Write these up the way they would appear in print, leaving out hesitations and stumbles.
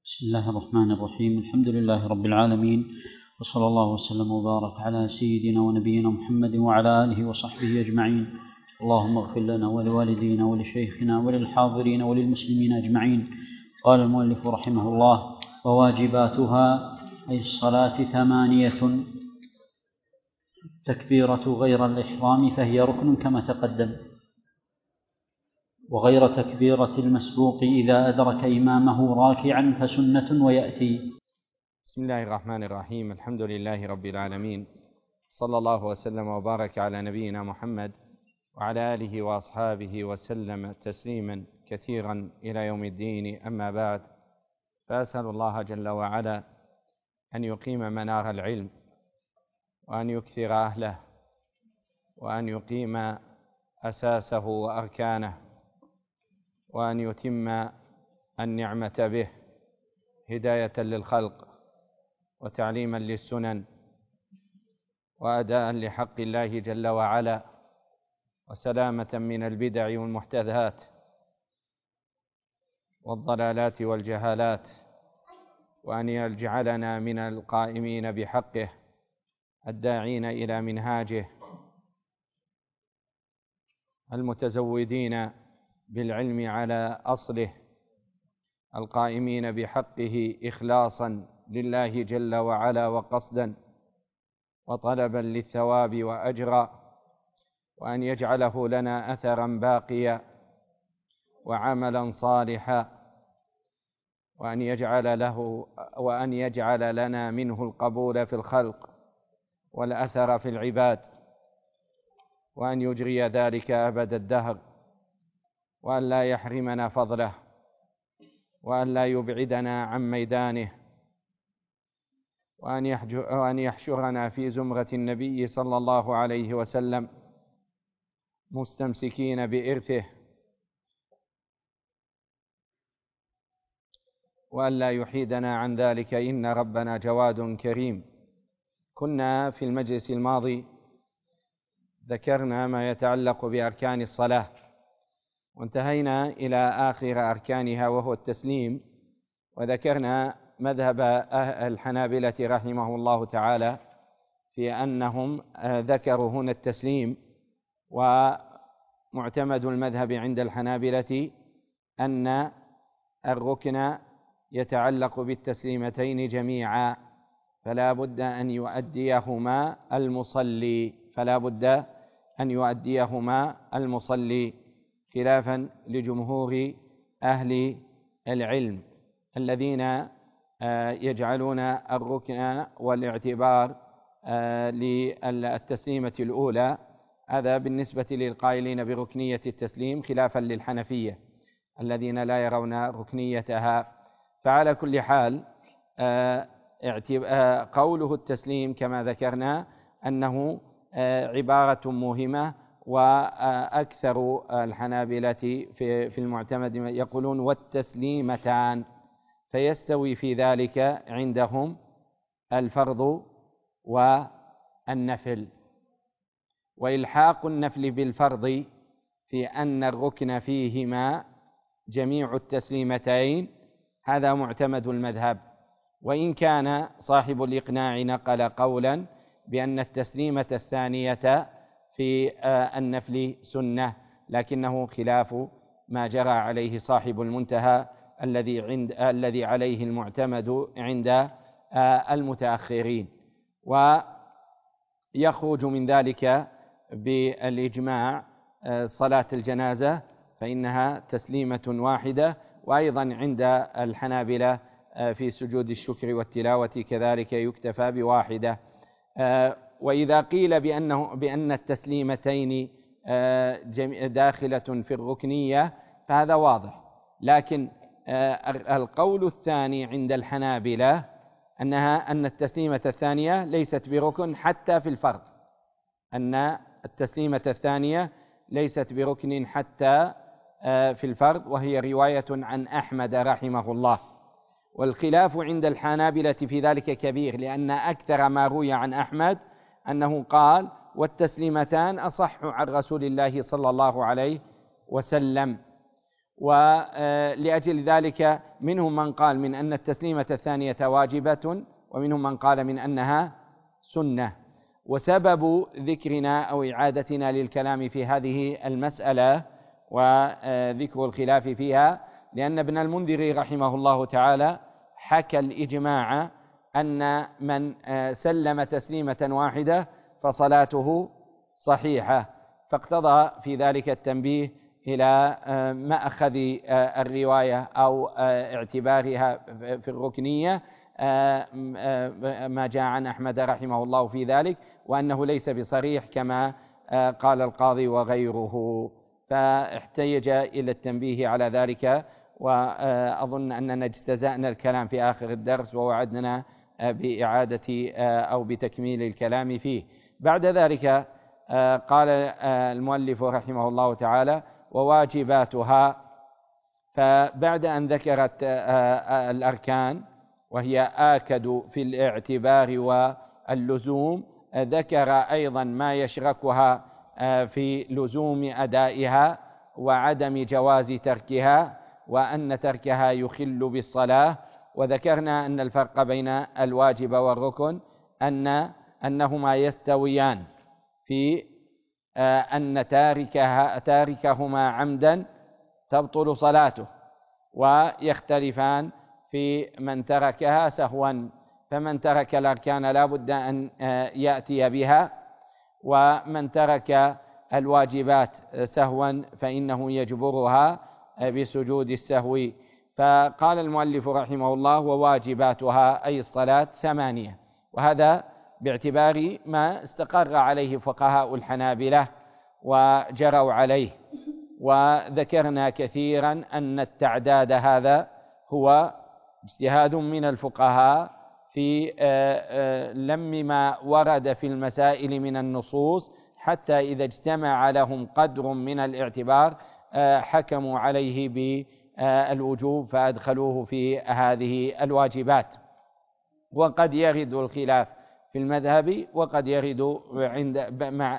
بسم الله الرحمن الرحيم. الحمد لله رب العالمين، وصلى الله وسلم وبارك على سيدنا ونبينا محمد وعلى آله وصحبه أجمعين. اللهم اغفر لنا ولوالدينا ولشيخنا وللحاضرين وللمسلمين أجمعين. قال المؤلف رحمه الله: وواجباتها أي الصلاة 8: تكبيرة غير الإحرام فهي ركن كما تقدم، وغير تكبيرة المسبوق إذا أدرك إمامه راكعا فسنة ويأتي. بسم الله الرحمن الرحيم. الحمد لله رب العالمين، صلى الله وسلم وبارك على نبينا محمد وعلى آله وأصحابه وسلم تسليما كثيرا إلى يوم الدين. أما بعد، فأسأل الله جل وعلا أن يقيم منار العلم، وأن يكثر أهله، وأن يقيم أساسه وأركانه، وأن يتم النعمة به هداية للخلق وتعليما للسنن وأداء لحق الله جل وعلا وسلامة من البدع والمحدثات والضلالات والجهالات، وأن يجعلنا من القائمين بحقه الداعين إلى منهاجه المتزودين بالعلم على أصله القائمين بحقه إخلاصا لله جل وعلا وقصدا وطلبا للثواب وأجرا، وأن يجعله لنا أثرا باقيا وعملا صالحا، وأن يجعل لنا منه القبول في الخلق والأثر في العباد، وأن يجري ذلك أبد الدهر، وأن لا يحرمنا فضله، وأن لا يبعدنا عن ميدانه، وأن يحشرنا في زمرة النبي صلى الله عليه وسلم مستمسكين بإرثه، وأن لا يحيدنا عن ذلك، إن ربنا جواد كريم. كنا في المجلس الماضي ذكرنا ما يتعلق بأركان الصلاة، وانتهينا إلى آخر أركانها وهو التسليم، وذكرنا مذهب الحنابلة رحمه الله تعالى في أنهم ذكروا هنا التسليم. ومعتمد المذهب عند الحنابلة أن الركن يتعلق بالتسليمتين جميعا، فلا بد أن يؤديهما المصلي، خلافا لجمهور أهل العلم الذين يجعلون الركن والاعتبار للتسليمة الأولى، هذا بالنسبة للقائلين بركنية التسليم، خلافا للحنفية الذين لا يرون ركنيتها. فعلى كل حال قوله التسليم كما ذكرنا أنه عبارة مهمة، وأكثر الحنابلة في المعتمد يقولون والتسليمتان، فيستوي في ذلك عندهم الفرض والنفل. وإلحاق النفل بالفرض في أن الركن فيهما جميع التسليمتين هذا معتمد المذهب، وإن كان صاحب الإقناع نقل قولا بأن التسليمة الثانية في النفل سنة، لكنه خلاف ما جرى عليه صاحب المنتهى الذي عليه المعتمد عند المتأخرين. ويخرج من ذلك بالإجماع صلاة الجنازة فإنها تسليمة واحدة، وأيضا عند الحنابلة في سجود الشكر والتلاوة كذلك يكتفى بواحدة. وإذا قيل بأن التسليمتين داخلة في الركنية فهذا واضح، لكن القول الثاني عند الحنابلة أن التسليمة الثانية ليست بركن حتى في الفرض، أن التسليمة الثانية ليست بركن حتى في الفرض، وهي رواية عن أحمد رحمه الله. والخلاف عند الحنابلة في ذلك كبير، لأن أكثر ما روي عن أحمد أنه قال والتسليمتان أصح عن رسول الله صلى الله عليه وسلم. ولأجل ذلك منهم من قال من أن التسليمة الثانية واجبة، ومنهم من قال من أنها سنة. وسبب ذكرنا أو إعادتنا للكلام في هذه المسألة وذكر الخلاف فيها لأن ابن المنذر رحمه الله تعالى حكى الإجماع أن من سلم تسليمة واحدة فصلاته صحيحة، فاقتضى في ذلك التنبيه إلى مأخذ الرواية أو اعتبارها في الركنية ما جاء عن أحمد رحمه الله في ذلك، وأنه ليس بصريح كما قال القاضي وغيره، فاحتيج إلى التنبيه على ذلك. وأظن أننا اجتزأنا الكلام في آخر الدرس ووعدنا بإعادة أو بتكميل الكلام فيه. بعد ذلك قال المؤلف رحمه الله تعالى وواجباتها، فبعد أن ذكرت الأركان وهي آكد في الاعتبار واللزوم، ذكر أيضا ما يشركها في لزوم أدائها وعدم جواز تركها، وأن تركها يخل بالصلاة. وذكرنا أن الفرق بين الواجب والركن أنهما يستويان في أن تاركهما عمدا تبطل صلاته، ويختلفان في من تركها سهوا، فمن ترك الأركان لا بد أن يأتي بها، ومن ترك الواجبات سهوا فإنه يجبرها بسجود السهو. فقال المؤلف رحمه الله وواجباتها أي الصلاة 8، وهذا باعتبار ما استقر عليه فقهاء الحنابلة وجروا عليه. وذكرنا كثيرا أن التعداد هذا هو اجتهاد من الفقهاء في لم ما ورد في المسائل من النصوص، حتى إذا اجتمع لهم قدر من الاعتبار حكموا عليه بالوجوب فأدخلوه في هذه الواجبات. وقد يرد الخلاف في المذهب، وقد يرد مع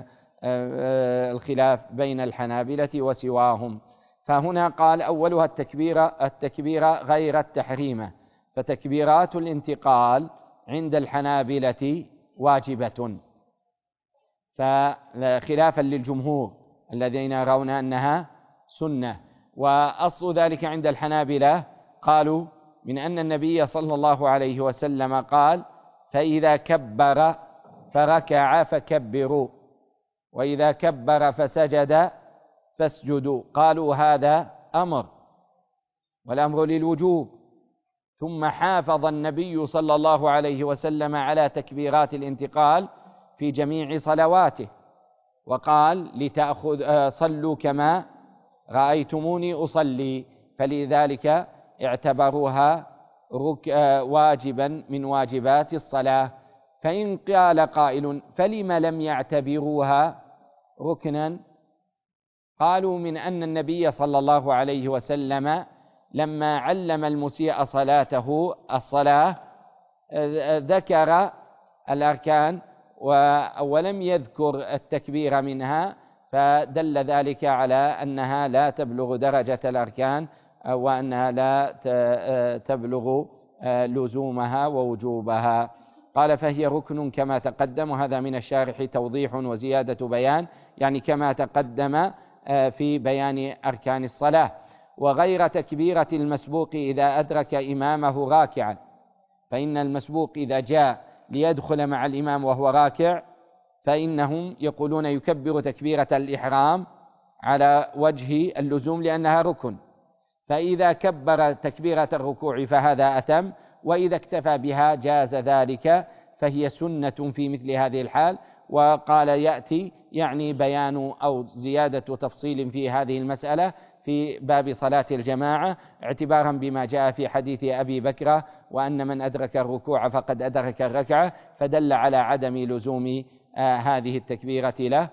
الخلاف بين الحنابلة وسواهم. فهنا قال أولها التكبيرة غير التحريمة، فتكبيرات الانتقال عند الحنابلة واجبة، فخلافا للجمهور الذين يرون أنها سنة. وأصل ذلك عند الحنابلة قالوا من أن النبي صلى الله عليه وسلم قال فإذا كبر فركع فكبروا، وإذا كبر فسجد فاسجدوا. قالوا هذا أمر، والأمر للوجوب. ثم حافظ النبي صلى الله عليه وسلم على تكبيرات الانتقال في جميع صلواته، وقال صلوا كما رأيتموني أصلي، فلذلك اعتبروها واجبا من واجبات الصلاة. فإن قال قائل فلم لم يعتبروها ركنا؟ قالوا من أن النبي صلى الله عليه وسلم لما علم المسيء صلاته الصلاة ذكر الأركان ولم يذكر التكبير منها، فدل ذلك على أنها لا تبلغ درجة الأركان، وأنها لا تبلغ لزومها ووجوبها. قال فهي ركن كما تقدم، وهذا من الشارح توضيح وزيادة بيان، يعني كما تقدم في بيان أركان الصلاة. وغير تكبيرة المسبوق إذا أدرك إمامه راكعا، فإن المسبوق إذا جاء ليدخل مع الإمام وهو راكع فإنهم يقولون يكبر تكبيرة الإحرام على وجه اللزوم لأنها ركن، فإذا كبر تكبيرة الركوع فهذا أتم، وإذا اكتفى بها جاز ذلك، فهي سنة في مثل هذه الحال. وقال يأتي يعني بيان أو زيادة تفصيل في هذه المسألة في باب صلاة الجماعة، اعتبارا بما جاء في حديث أبي بكر وأن من أدرك الركوع فقد أدرك الركعة، فدل على عدم لزوم هذه التكبيرة له.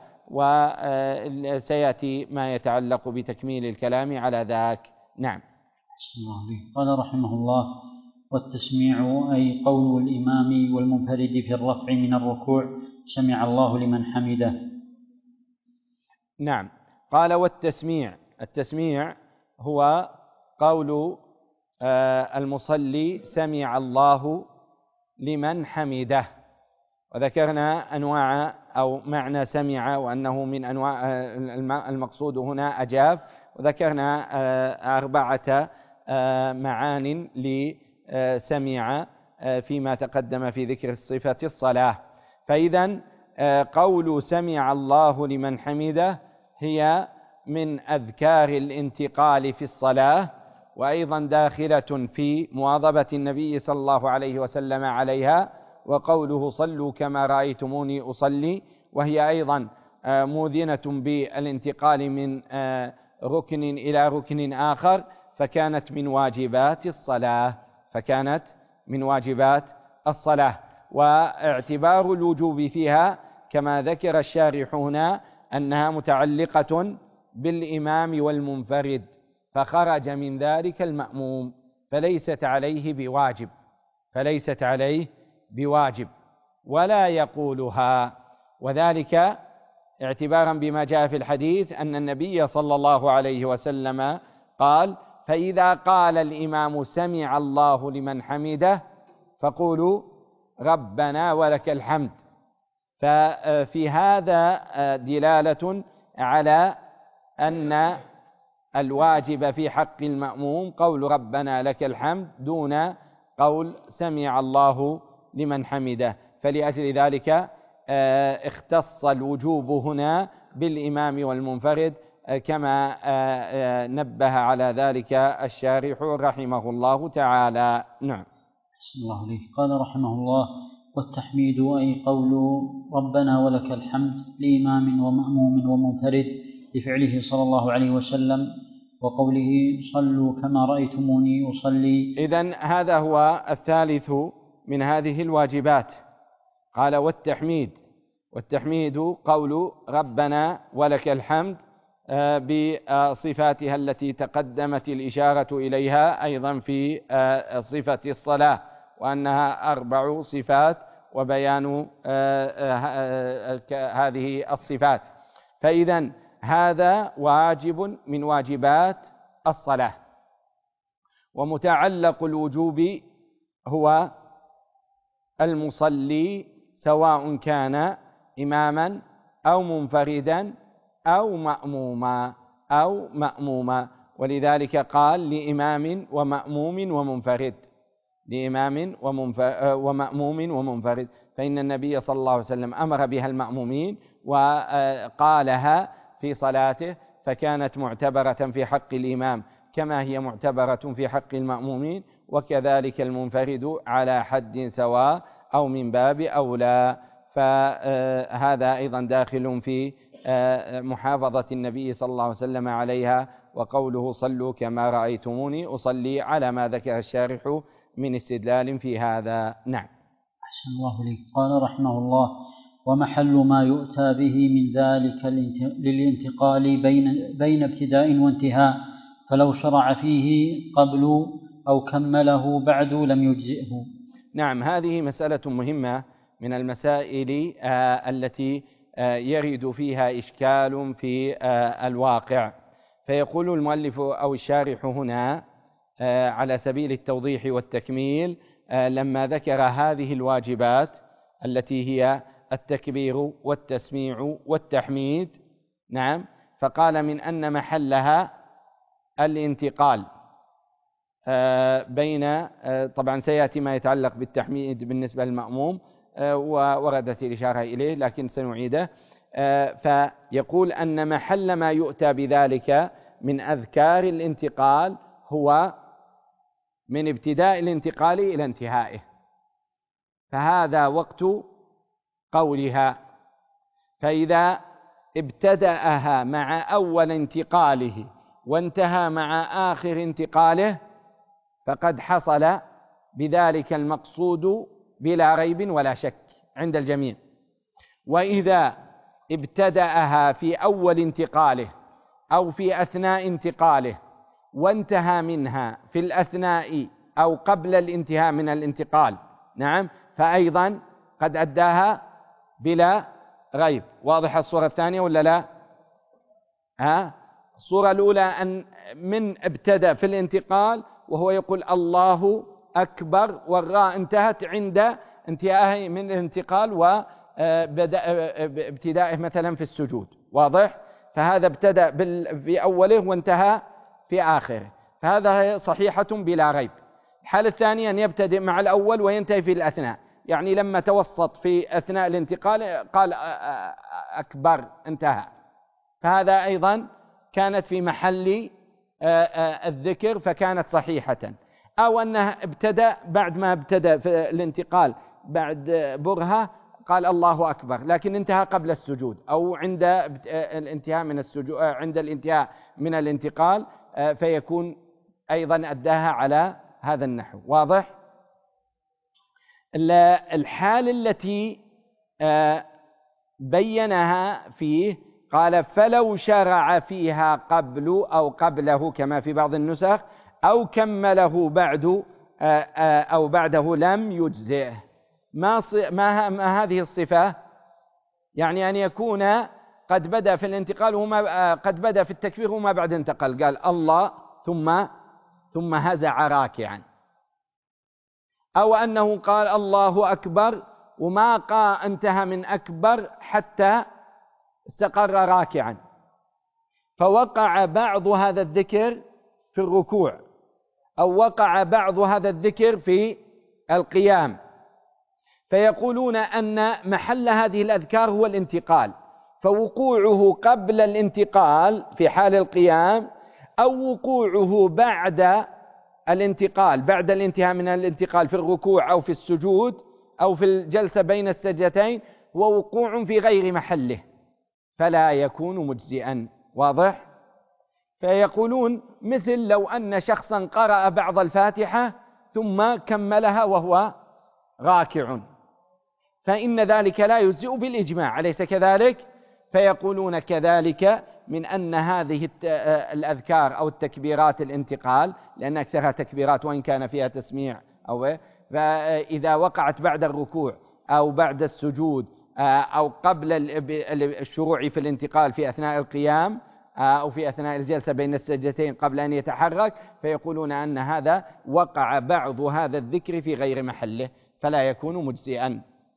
وسيأتي ما يتعلق بتكميل الكلام على ذاك. نعم. قال رحمه الله والتسميع أي قول الإمام والمنفرد في الرفع من الركوع سمع الله لمن حمده. نعم. قال والتسميع، التسميع هو قول المصلي سمع الله لمن حمده. وذكرنا أنواع أو معنى سمع، وأنه من أنواع المقصود هنا أجاب، وذكرنا 4 معان لسمع فيما تقدم في ذكر صفة الصلاة. فإذا قول سمع الله لمن حمده هي من أذكار الانتقال في الصلاة، وأيضا داخلة في مواظبة النبي صلى الله عليه وسلم عليها، وقوله صلوا كما رأيتموني أصلي، وهي أيضا موذنة بالانتقال من ركن إلى ركن آخر، فكانت من واجبات الصلاة. واعتبار الوجوب فيها كما ذكر الشارح هنا أنها متعلقة بالإمام والمنفرد، فخرج من ذلك المأموم فليست عليه بواجب ولا يقولها، وذلك اعتبارا بما جاء في الحديث أن النبي صلى الله عليه وسلم قال: فإذا قال الإمام سمع الله لمن حمده فقولوا ربنا ولك الحمد. ففي هذا دلالة على أن الواجب في حق المأموم قول ربنا لك الحمد دون قول سمع الله لمن حمده، فلأجل ذلك اختص الوجوب هنا بالإمام والمنفرد، كما نبه على ذلك الشارح رحمه الله تعالى. نعم. بسم الله عليه. قال رحمه الله: والتحميد أي قول ربنا ولك الحمد لإمام ومأموم ومنفرد لفعله صلى الله عليه وسلم، وقوله صلوا كما رأيتموني أصلي. إذن هذا هو الثالث من هذه الواجبات. قال والتحميد قول ربنا ولك الحمد بصفاتها التي تقدمت الإشارة إليها أيضا في صفة الصلاة، وأنها 4 صفات وبيان هذه الصفات. فإذا هذا واجب من واجبات الصلاة. ومتعلق الوجوب هو المصلي سواء كان إماما أو منفردا أو مأموما، ولذلك قال لإمام ومأموم ومنفرد، فإن النبي صلى الله عليه وسلم أمر بها المأمومين وقالها في صلاته، فكانت معتبرة في حق الإمام كما هي معتبرة في حق المأمومين، وكذلك المنفرد على حد سواء أو من باب أولى. فهذا أيضا داخل في محافظة النبي صلى الله عليه وسلم عليها، وقوله صلوا كما رأيتموني أصلي، على ما ذكر الشارح من استدلال في هذا. نعم. أحسن الله إليك. قال رحمه الله: ومحل ما يؤتى به من ذلك للانتقال بين ابتداء وانتهاء، فلو شرع فيه قبل أو كمله بعد لم يجزئه. نعم، هذه مسألة مهمة من المسائل التي يرد فيها إشكال في الواقع. فيقول المؤلف أو الشارح هنا على سبيل التوضيح والتكميل، لما ذكر هذه الواجبات التي هي التكبير والتسميع والتحميد، نعم، فقال من أن محلها الانتقال بين، طبعا سيأتي ما يتعلق بالتحميد بالنسبة للمأموم ووردت الإشارة إليه لكن سنعيده. فيقول أن محل ما يؤتى بذلك من أذكار الانتقال هو من ابتداء الانتقال إلى انتهائه، فهذا وقت قولها. فإذا ابتدأها مع أول انتقاله وانتهى مع آخر انتقاله فقد حصل بذلك المقصود بلا ريب ولا شك عند الجميع. وإذا ابتدأها في أول انتقاله أو في أثناء انتقاله وانتهى منها في الأثناء أو قبل الانتهاء من الانتقال، نعم، فأيضا قد أداها بلا ريب. واضح الصورة الثانية ولا لا؟ الصورة الأولى أن من ابتدأ في الانتقال وهو يقول الله أكبر والراء انتهت عند انتهائه من الانتقال وبدأ ابتدائه مثلا في السجود، واضح؟ فهذا ابتدأ في أوله وانتهى في آخره، فهذا صحيحة بلا ريب. الحالة الثانية أن يبتدئ مع الأول وينتهي في الأثناء، يعني لما توسط في أثناء الانتقال قال أكبر انتهى، فهذا أيضا كانت في محل الذكر فكانت صحيحة. أو أنه ابتدأ بعد ما ابتدأ في الانتقال بعد برهة قال الله أكبر لكن انتهى قبل السجود، أو عند الانتهاء من السجود عند الانتهاء من الانتقال، فيكون أيضا أداها على هذا النحو، واضح؟ الحال التي بينها فيه قال فلو شرع فيها قبل أو قبله كما في بعض النسخ أو كمله أو بعده لم يجزئه. ما هذه الصفة؟ يعني أن يكون قد بدأ في الانتقال قد بدأ في التكبير وما بعد انتقل، قال الله ثم هزع راكعا، أو أنه قال الله أكبر وما انتهى من أكبر حتى استقر راكعا، فوقع بعض هذا الذكر في الركوع أو وقع بعض هذا الذكر في القيام، فيقولون أن محل هذه الأذكار هو الانتقال، فوقوعه قبل الانتقال في حال القيام أو وقوعه بعد الانتقال بعد الانتهاء من الانتقال في الركوع أو في السجود أو في الجلسة بين السجدتين هو وقوع في غير محله فلا يكون مجزئا، واضح؟ فيقولون مثل لو أن شخصا قرأ بعض الفاتحة ثم كملها وهو راكع، فإن ذلك لا يجزئ بالإجماع، أليس كذلك؟ فيقولون كذلك من أن هذه الأذكار أو التكبيرات الانتقال، لأن أكثرها تكبيرات وإن كان فيها تسميع، فإذا وقعت بعد الركوع أو بعد السجود أو قبل الشروع في الانتقال في أثناء القيام أو في أثناء الجلسة بين السجدتين قبل أن يتحرك، فيقولون أن هذا وقع بعض هذا الذكر في غير محله فلا يكون مجزئا.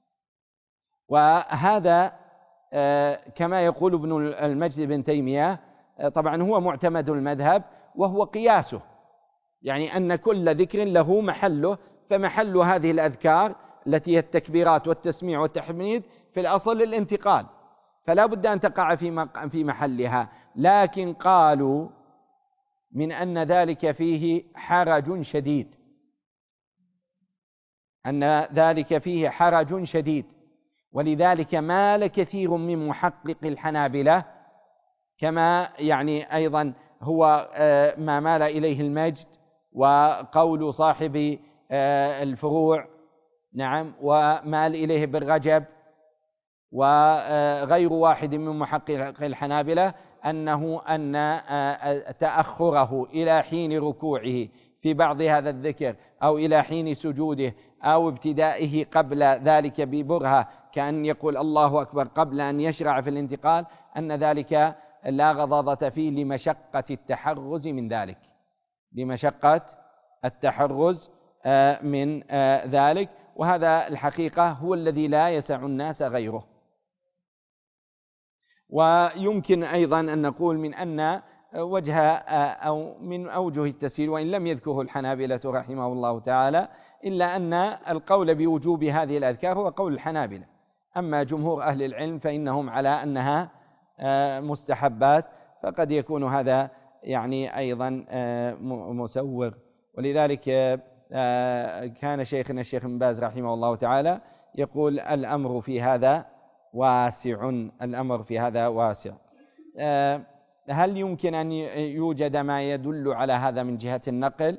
وهذا كما يقول ابن المجد بن تيمية طبعا هو معتمد المذهب وهو قياسه، يعني أن كل ذكر له محله، فمحل هذه الأذكار التي هي التكبيرات والتسميع والتحميد في الأصل الانتقال، فلا بد أن تقع في محلها، لكن قالوا من أن ذلك فيه حرج شديد، أن ذلك فيه حرج شديد، ولذلك مال كثير من محقق الحنابلة كما يعني أيضا هو ما مال إليه المجد وقول صاحب الفروع، نعم، ومال إليه ابن رجب وغير واحد من محقق الحنابلة أن تأخره إلى حين ركوعه في بعض هذا الذكر أو إلى حين سجوده أو ابتدائه قبل ذلك ببرهة كأن يقول الله أكبر قبل أن يشرع في الانتقال، أن ذلك لا غضاضة فيه لمشقة التحرز من ذلك، لمشقة التحرز من ذلك، وهذا الحقيقة هو الذي لا يسع الناس غيره. ويمكن أيضا أن نقول من أن وجه أو من أوجه التسهيل وإن لم يذكره الحنابلة رحمه الله تعالى، إلا أن القول بوجوب هذه الأذكار هو قول الحنابلة، أما جمهور أهل العلم فإنهم على أنها مستحبات، فقد يكون هذا يعني أيضا مسوغ. ولذلك كان شيخنا الشيخ ابن باز رحمه الله تعالى يقول الأمر في هذا واسع، الأمر في هذا واسع. هل يمكن أن يوجد ما يدل على هذا من جهة النقل؟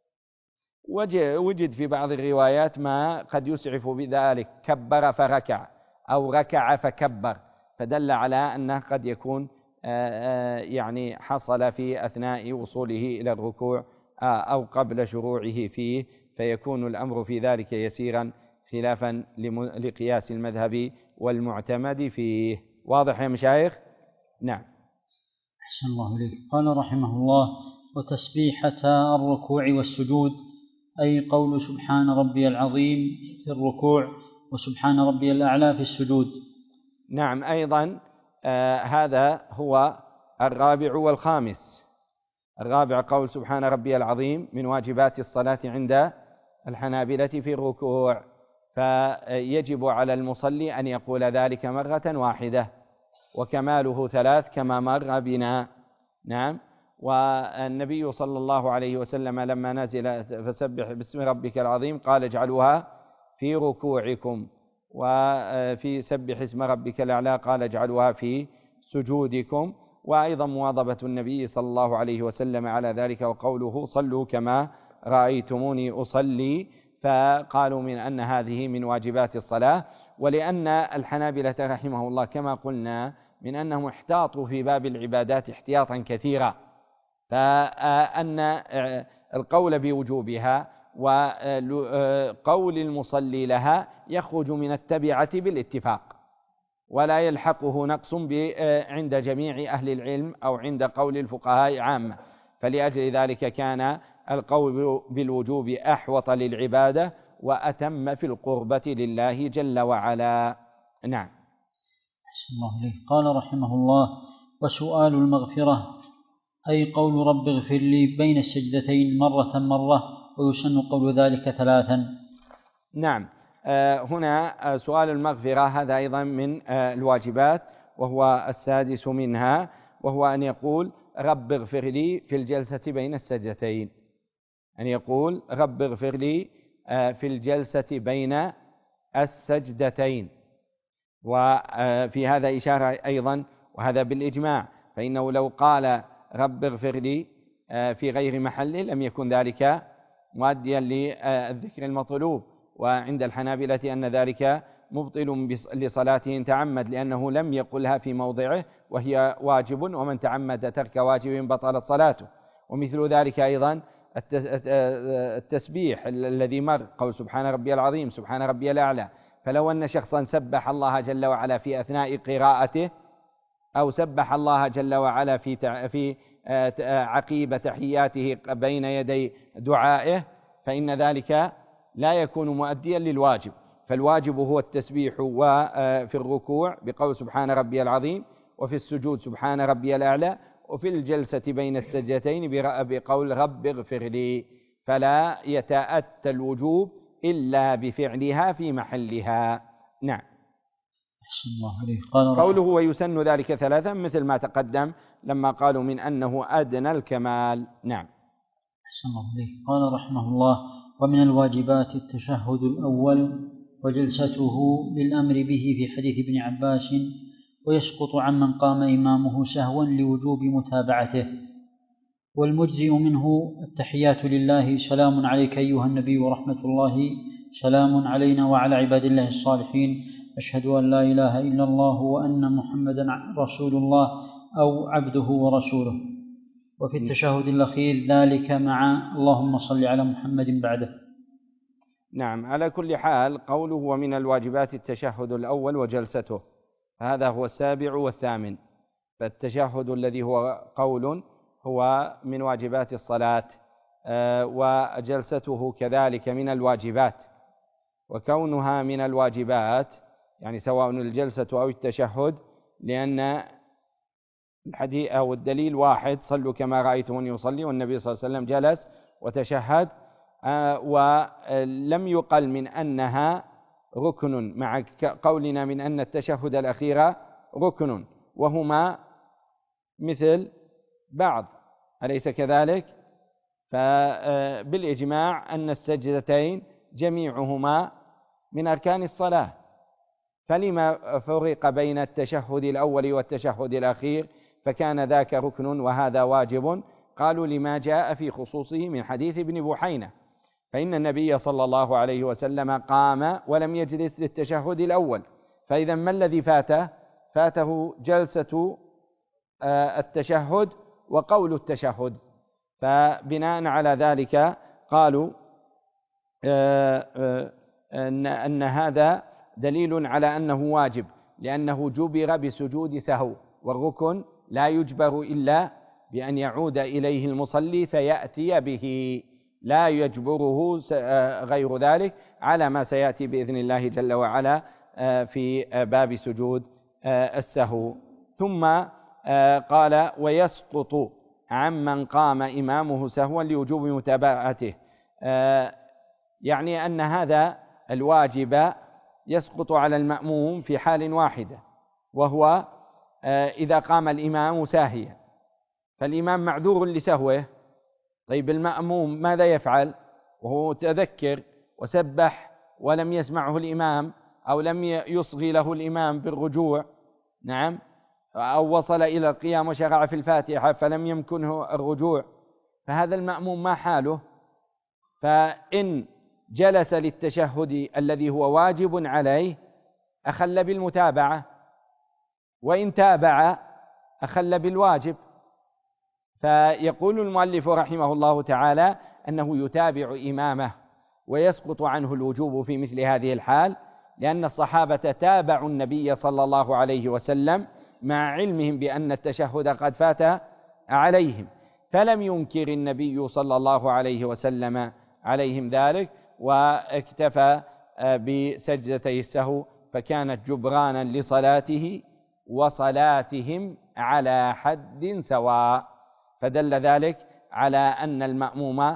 وجد في بعض الروايات ما قد يسعف بذلك، كبر فركع أو ركع فكبر، فدل على أنه قد يكون يعني حصل في أثناء وصوله إلى الركوع أو قبل شروعه فيه، فيكون الأمر في ذلك يسيرا خلافا لقياس المذهب والمعتمد فيه. واضح يا مشايخ؟ نعم. أحسن الله إليك. قال رحمه الله: وتسبيحة الركوع والسجود، أي قول سبحان ربي العظيم في الركوع وسبحان ربي الأعلى في السجود. نعم، أيضا هذا هو الرابع والخامس. الرابع قول سبحان ربي العظيم من واجبات الصلاة عند الحنابلة في الركوع، فيجب على المصلي أن يقول ذلك مرة واحدة، وكماله 3 كما مر بنا. نعم. والنبي صلى الله عليه وسلم لما نزل فسبح باسم ربك العظيم قال اجعلوها في ركوعكم، وفي سبح اسم ربك الأعلى قال اجعلوها في سجودكم. وأيضا مواظبة النبي صلى الله عليه وسلم على ذلك، وقوله صلوا كما رأيتموني أصلي، فقالوا من أن هذه من واجبات الصلاة. ولأن الحنابلة رحمه الله كما قلنا من أنهم احتاطوا في باب العبادات احتياطا كثيرا، فأن القول بوجوبها وقول المصلي لها يخرج من التبعة بالاتفاق، ولا يلحقه نقص عند جميع أهل العلم أو عند قول الفقهاء عامة، فلأجل ذلك كان القول بالوجوب أحوط للعبادة وأتم في القربة لله جل وعلا. نعم. أحسن الله إليك. قال رحمه الله: وسؤال المغفرة، أي قول رب اغفر لي بين السجدتين مرة، ويسن قول ذلك 3. نعم. هنا سؤال المغفرة هذا أيضا من الواجبات، وهو السادس منها، وهو أن يقول رب اغفر لي في الجلسة بين السجدتين، أن يقول رب اغفر لي في الجلسة بين السجدتين. وفي هذا إشارة أيضا، وهذا بالإجماع، فإنه لو قال رب اغفر لي في غير محله لم يكن ذلك مؤديا للذكر المطلوب، وعند الحنابلة أن ذلك مبطل لصلاته إن تعمد، لأنه لم يقلها في موضعه وهي واجب، ومن تعمد ترك واجب بطلت صلاته. ومثل ذلك أيضا التسبيح الذي مر، قول سبحان ربي العظيم سبحان ربي الأعلى، فلو أن شخصا سبح الله جل وعلا في أثناء قراءته، أو سبح الله جل وعلا في عقيب تحياته بين يدي دعائه، فإن ذلك لا يكون مؤديا للواجب. فالواجب هو التسبيح وفي الركوع بقول سبحان ربي العظيم، وفي السجود سبحان ربي الأعلى، وفي الجلسة بين السجدتين بقول رب اغفر لي، فلا يتأتى الوجوب إلا بفعلها في محلها. نعم. قوله ويسن ذلك 3 مثل ما تقدم لما قالوا من أنه أدنى الكمال. نعم. أحسن الله عليك. قال رحمه الله: ومن الواجبات التشهد الأول وجلسته للأمر به في حديث ابن عباس، ويسقط عمن قام إمامه سهوا لوجوب متابعته. والمجزئ منه التحيات لله، سلام عليك أيها النبي ورحمة الله، سلام علينا وعلى عباد الله الصالحين، أشهد أن لا إله إلا الله وأن محمدا رسول الله أو عبده ورسوله. وفي التشهد الأخير ذلك مع اللهم صل على محمد بعده. نعم. على كل حال قوله ومن الواجبات التشهد الأول وجلسته، هذا هو 7 و8. فالتشهد الذي هو قول هو من واجبات الصلاة، وجلسته كذلك من الواجبات. وكونها من الواجبات يعني سواء الجلسة أو التشهد، لأن الحديث أو الدليل واحد، صلوا كما رأيتموني يصلي، والنبي صلى الله عليه وسلم جلس وتشهد، ولم يقل من أنها ركن، مع قولنا من أن التشهد الأخير ركن، وهما مثل بعض، أليس كذلك؟ فبالإجماع أن السجدتين جميعهما من أركان الصلاة، فلما فرق بين التشهد الأول والتشهد الأخير فكان ذاك ركن وهذا واجب؟ قالوا لما جاء في خصوصه من حديث ابن بحينة، فإن النبي صلى الله عليه وسلم قام ولم يجلس للتشهد الأول، فإذا ما الذي فاته؟ فاته جلسة التشهد وقول التشهد. فبناء على ذلك قالوا أن هذا دليل على أنه واجب، لأنه جبر بسجود سهو، والركن لا يجبر إلا بأن يعود إليه المصلي فيأتي به، لا يجبره غير ذلك، على ما سيأتي بإذن الله جل وعلا في باب سجود السهو. ثم قال ويسقط عمن قام إمامه سهوا لوجوب متابعته، يعني أن هذا الواجب يسقط على المأموم في حال واحدة، وهو إذا قام الإمام ساهيا، فالإمام معذور لسهوه. طيب المأموم ماذا يفعل وهو تذكر وسبح ولم يسمعه الإمام، أو لم يصغي له الإمام بالرجوع، نعم، أو وصل إلى القيام وشرع في الفاتحة فلم يمكنه الرجوع، فهذا المأموم ما حاله؟ فإن جلس للتشهد الذي هو واجب عليه أخل بالمتابعة، وإن تابع أخل بالواجب. فيقول المؤلف رحمه الله تعالى أنه يتابع إمامه ويسقط عنه الوجوب في مثل هذه الحال، لأن الصحابة تابعوا النبي صلى الله عليه وسلم مع علمهم بأن التشهد قد فات عليهم، فلم ينكر النبي صلى الله عليه وسلم عليهم ذلك، واكتفى بسجدتي السهو، فكانت جبرانا لصلاته وصلاتهم على حد سواء. فدل ذلك على أن المأموم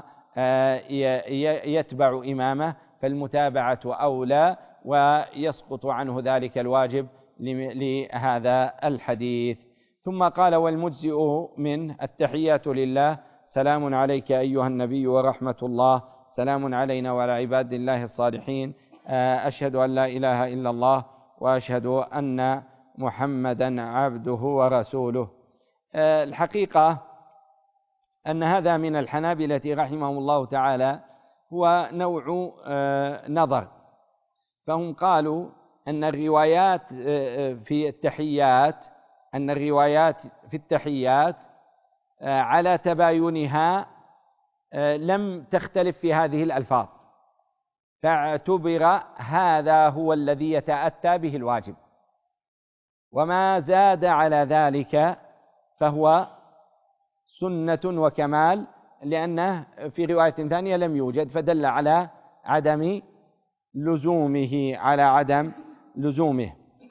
يتبع إمامه، فالمتابعة أولى، ويسقط عنه ذلك الواجب لهذا الحديث. ثم قال والمجزئ من التحيات لله سلام عليك أيها النبي ورحمة الله، سلام علينا وعلى عباد الله الصالحين، أشهد أن لا إله إلا الله وأشهد أن محمدا عبده ورسوله. الحقيقة أن هذا من الحنابلة رحمهم الله تعالى هو نوع نظر، فهم قالوا أن الروايات في التحيات على تباينها لم تختلف في هذه الألفاظ، فاعتبر هذا هو الذي يتأتى به الواجب، وما زاد على ذلك فهو سنة وكمال، لأنه في رواية ثانية لم يوجد، فدل على عدم لزومه.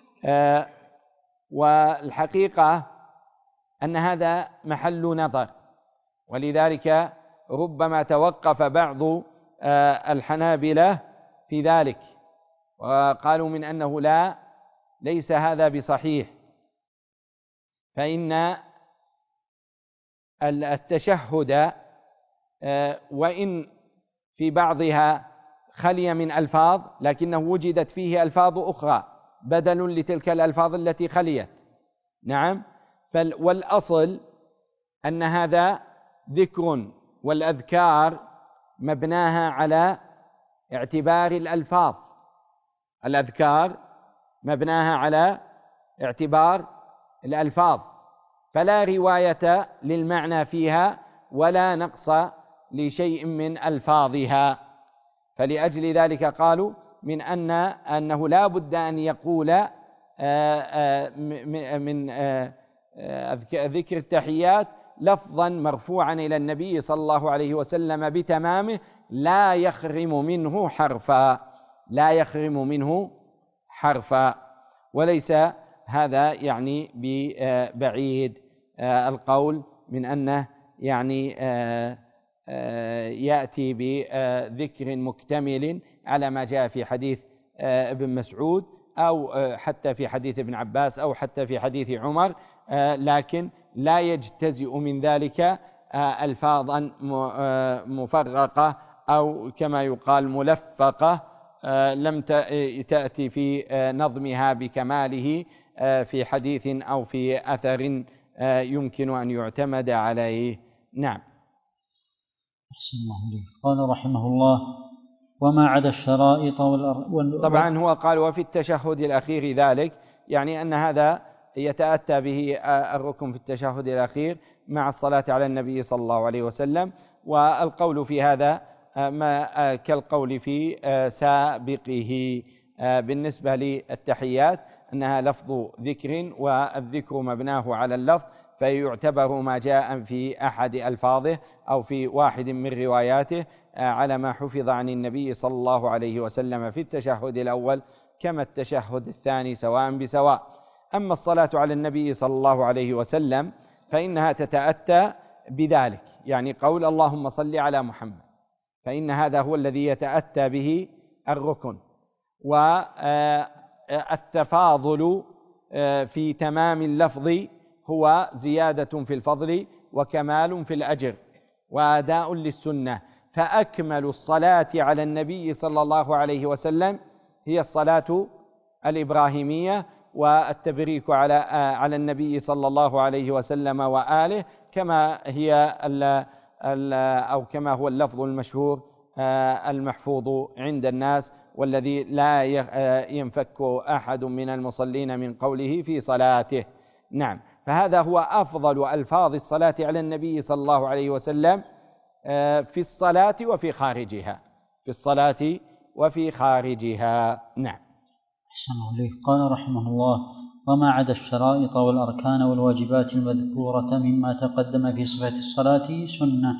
والحقيقة أن هذا محل نظر، ولذلك ربما توقف بعض الحنابلة في ذلك، وقالوا من أنه ليس هذا بصحيح، فإن التشهد وإن في بعضها خلي من ألفاظ، لكنه وجدت فيه ألفاظ أخرى بدل لتلك الألفاظ التي خليت، نعم. والأصل أن هذا ذكر، والأذكار مبناها على اعتبار الألفاظ، الأذكار مبناها على اعتبار الألفاظ، فلا رواية للمعنى فيها ولا نقص لشيء من ألفاظها. فلأجل ذلك قالوا من أنه لا بد أن يقول من ذكر التحيات لفظا مرفوعا إلى النبي صلى الله عليه وسلم بتمامه، لا يخرم منه حرفا، وليس هذا يعني ببعيد القول من أنه يعني يأتي بذكر مكتمل على ما جاء في حديث ابن مسعود، أو حتى في حديث ابن عباس، أو حتى في حديث عمر، لكن لا يجتزئ من ذلك ألفاظا مفرقة أو كما يقال ملفقة لم تأتي في نظمها بكماله في حديث أو في أثر يمكن أن يعتمد عليه. نعم. أحسن الله عليك. قال رحمه الله وما عدا الشرائط طبعا هو قال وفي التشهد الأخير ذلك، يعني أن هذا يتأتى به الركن في التشهد الأخير مع الصلاة على النبي صلى الله عليه وسلم، والقول في هذا ما كالقول في سابقه. بالنسبة للتحيات أنها لفظ ذكر، والذكر مبناه على اللفظ، فيعتبر ما جاء في أحد ألفاظه أو في واحد من رواياته على ما حفظ عن النبي صلى الله عليه وسلم في التشهد الأول كما التشهد الثاني سواء بسواء. أما الصلاة على النبي صلى الله عليه وسلم فإنها تتأتى بذلك، يعني قول اللهم صل على محمد، فإن هذا هو الذي يتأتى به الركن. والتفاضل في تمام اللفظ هو زيادة في الفضل وكمال في الأجر وأداء للسنة. فأكمل الصلاة على النبي صلى الله عليه وسلم هي الصلاة الإبراهيمية والتبريك على النبي صلى الله عليه وسلم وآله، كما هي أو كما هو اللفظ المشهور المحفوظ عند الناس، والذي لا ينفك أحد من المصلين من قوله في صلاته. نعم، فهذا هو أفضل ألفاظ الصلاة على النبي صلى الله عليه وسلم في الصلاة وفي خارجها، في الصلاة وفي خارجها. نعم. أحسن إليك. قال رحمه الله: وما عدا الشرائط والأركان والواجبات المذكورة مما تقدم في صفة الصلاة سنة.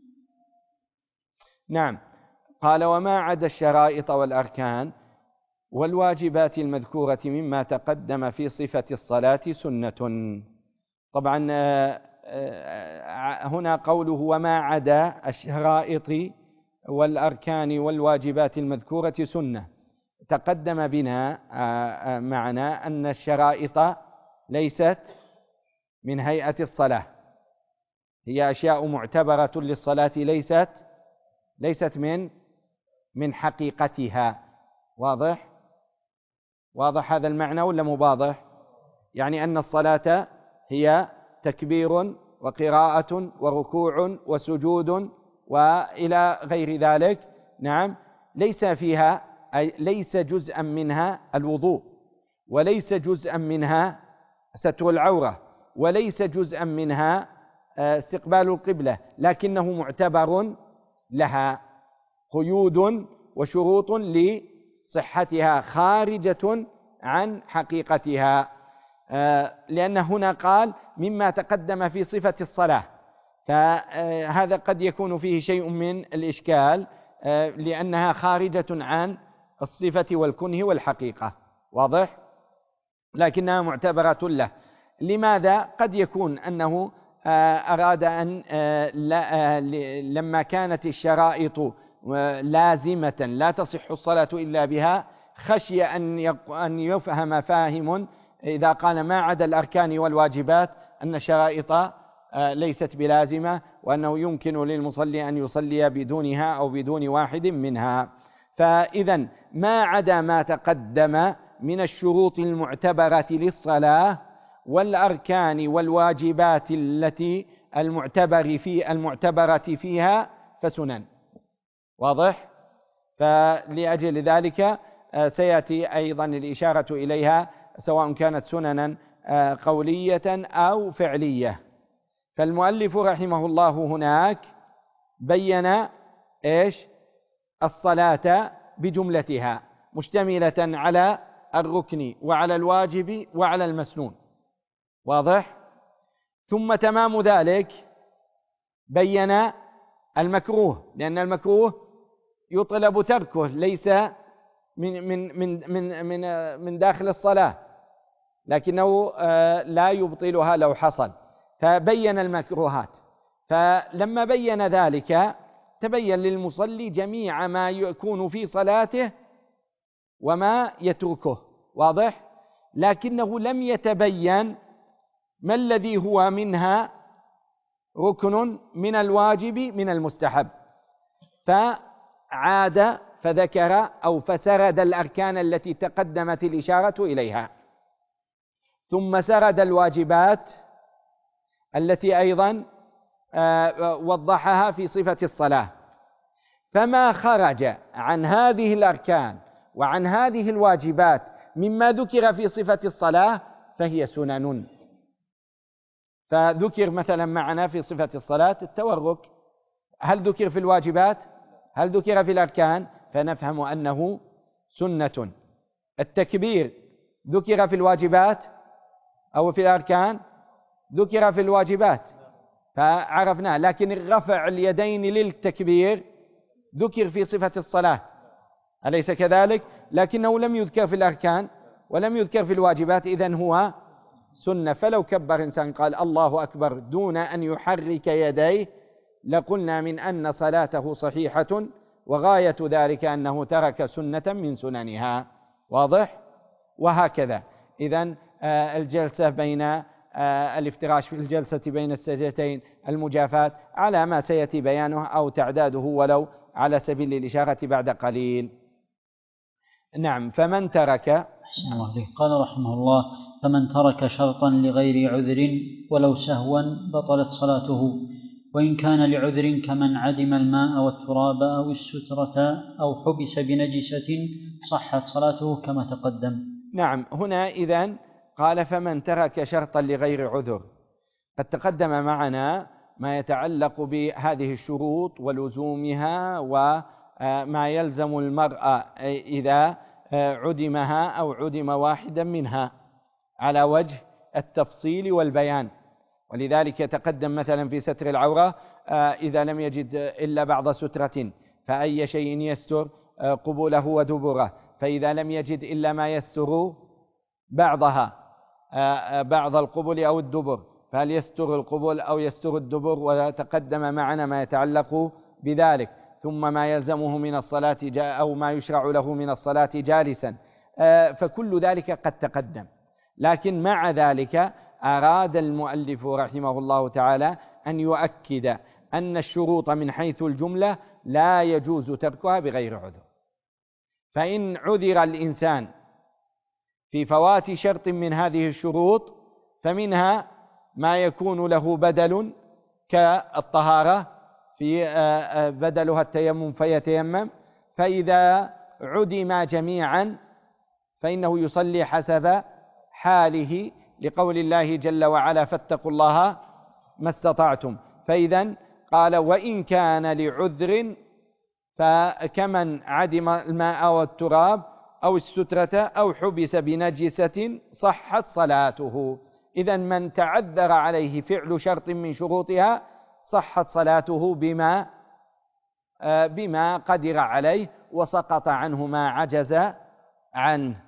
نعم، قال: وما عدا الشرائط والأركان والواجبات المذكورة مما تقدم في صفة الصلاة سنة. طبعا هنا قوله وما عدا الشرائط والأركان والواجبات المذكورة سنة، تقدم بنا معنا أن الشرائط ليست من هيئة الصلاة، هي أشياء معتبرة للصلاة، ليست من حقيقتها. واضح هذا المعنى ولا مو واضح؟ يعني أن الصلاة هي تكبير وقراءة وركوع وسجود وإلى غير ذلك. نعم، ليس فيها، أي ليس جزءا منها الوضوء، وليس جزءا منها ستر العورة، وليس جزءا منها استقبال القبلة، لكنه معتبر لها قيود وشروط لصحتها خارجة عن حقيقتها، لأن هنا قال مما تقدم في صفة الصلاة، فهذا قد يكون فيه شيء من الإشكال لأنها خارجة عن الصفة والكنه والحقيقة، واضح؟ لكنها معتبرة له. لماذا؟ قد يكون أنه أراد أن لما كانت الشرائط لازمة لا تصح الصلاة إلا بها، خشي أن يفهم فاهم إذا قال ما عدا الأركان والواجبات أن الشرائط ليست بلازمة، وأنه يمكن للمصلي أن يصلي بدونها أو بدون واحد منها. فإذا ما عدا ما تقدم من الشروط المعتبرة للصلاة والأركان والواجبات التي المعتبرة فيها فسنن، واضح؟ فلأجل ذلك سيأتي أيضا الإشارة إليها سواء كانت سننا قولية أو فعلية. فالمؤلف رحمه الله هناك بين الصلاة بجملتها مشتملة على الركن وعلى الواجب وعلى المسنون، واضح؟ ثم تمام ذلك بين المكروه، لأن المكروه يطلب تركه، ليس من داخل الصلاة، لكنه لا يبطلها لو حصل، فبين المكروهات. فلما بين ذلك تبين للمصلي جميع ما يكون في صلاته وما يتركه، واضح؟ لكنه لم يتبين ما الذي هو منها ركن من الواجب من المستحب، فعاد فذكر أو فسرد الأركان التي تقدمت الإشارة إليها، ثم سرد الواجبات التي أيضا وضحها في صفة الصلاة. فما خرج عن هذه الأركان وعن هذه الواجبات مما ذكر في صفة الصلاة فهي سنن. فذكر مثلا معنا في صفة الصلاة التورك، هل ذكر في الواجبات؟ هل ذكر في الأركان؟ فنفهم أنه سنة. التكبير ذكر في الواجبات أو في الأركان؟ ذكر في الواجبات فعرفناه، لكن رفع اليدين للتكبير ذكر في صفة الصلاة، أليس كذلك؟ لكنه لم يذكر في الأركان ولم يذكر في الواجبات، إذن هو سنة. فلو كبر إنسان قال الله أكبر دون أن يحرك يديه لقلنا من أن صلاته صحيحة، وغاية ذلك أنه ترك سنة من سننها. واضح؟ وهكذا إذن الجلسة بين الافتراش في الجلسة بين السجدتين، المجافاة على ما سيأتي بيانه أو تعداده ولو على سبيل الإشارة بعد قليل. نعم. فمن ترك، أحسن الله عليك، قال رحمه الله: فمن ترك شرطا لغير عذر ولو سهوا بطلت صلاته، وإن كان لعذر كمن عدم الماء والتراب أو السترة أو حبس بنجسة صحت صلاته كما تقدم. نعم. هنا إذن قال فمن ترك شرطا لغير عذر. قد تقدم معنا ما يتعلق بهذه الشروط ولزومها وما يلزم المرأة إذا عدمها أو عدم واحدا منها على وجه التفصيل والبيان. ولذلك تقدم مثلا في ستر العورة إذا لم يجد إلا بعض سترة فأي شيء يستر قبوله ودبره، فإذا لم يجد إلا ما يستر بعضها بعض القبل أو الدبر فهل يستر القبل أو يستر الدبر، وتقدم معنا ما يتعلق بذلك. ثم ما يلزمه من الصلاة أو ما يشرع له من الصلاة جالسا، فكل ذلك قد تقدم. لكن مع ذلك أراد المؤلف رحمه الله تعالى أن يؤكد أن الشروط من حيث الجملة لا يجوز تركها بغير عذر. فإن عذر الإنسان في فوات شرط من هذه الشروط فمنها ما يكون له بدل كالطهارة، في بدلها التيمم فيتيمم، فإذا عدم جميعا فإنه يصلي حسب حاله، لقول الله جل وعلا: فاتقوا الله ما استطعتم. فإذا قال: وإن كان لعذر فكمن عدم الماء والتراب أو السترة أو حبس بنجسة صحت صلاته. إذن من تعذر عليه فعل شرط من شروطها صحت صلاته بما قدر عليه، وسقط عنه ما عجز عنه،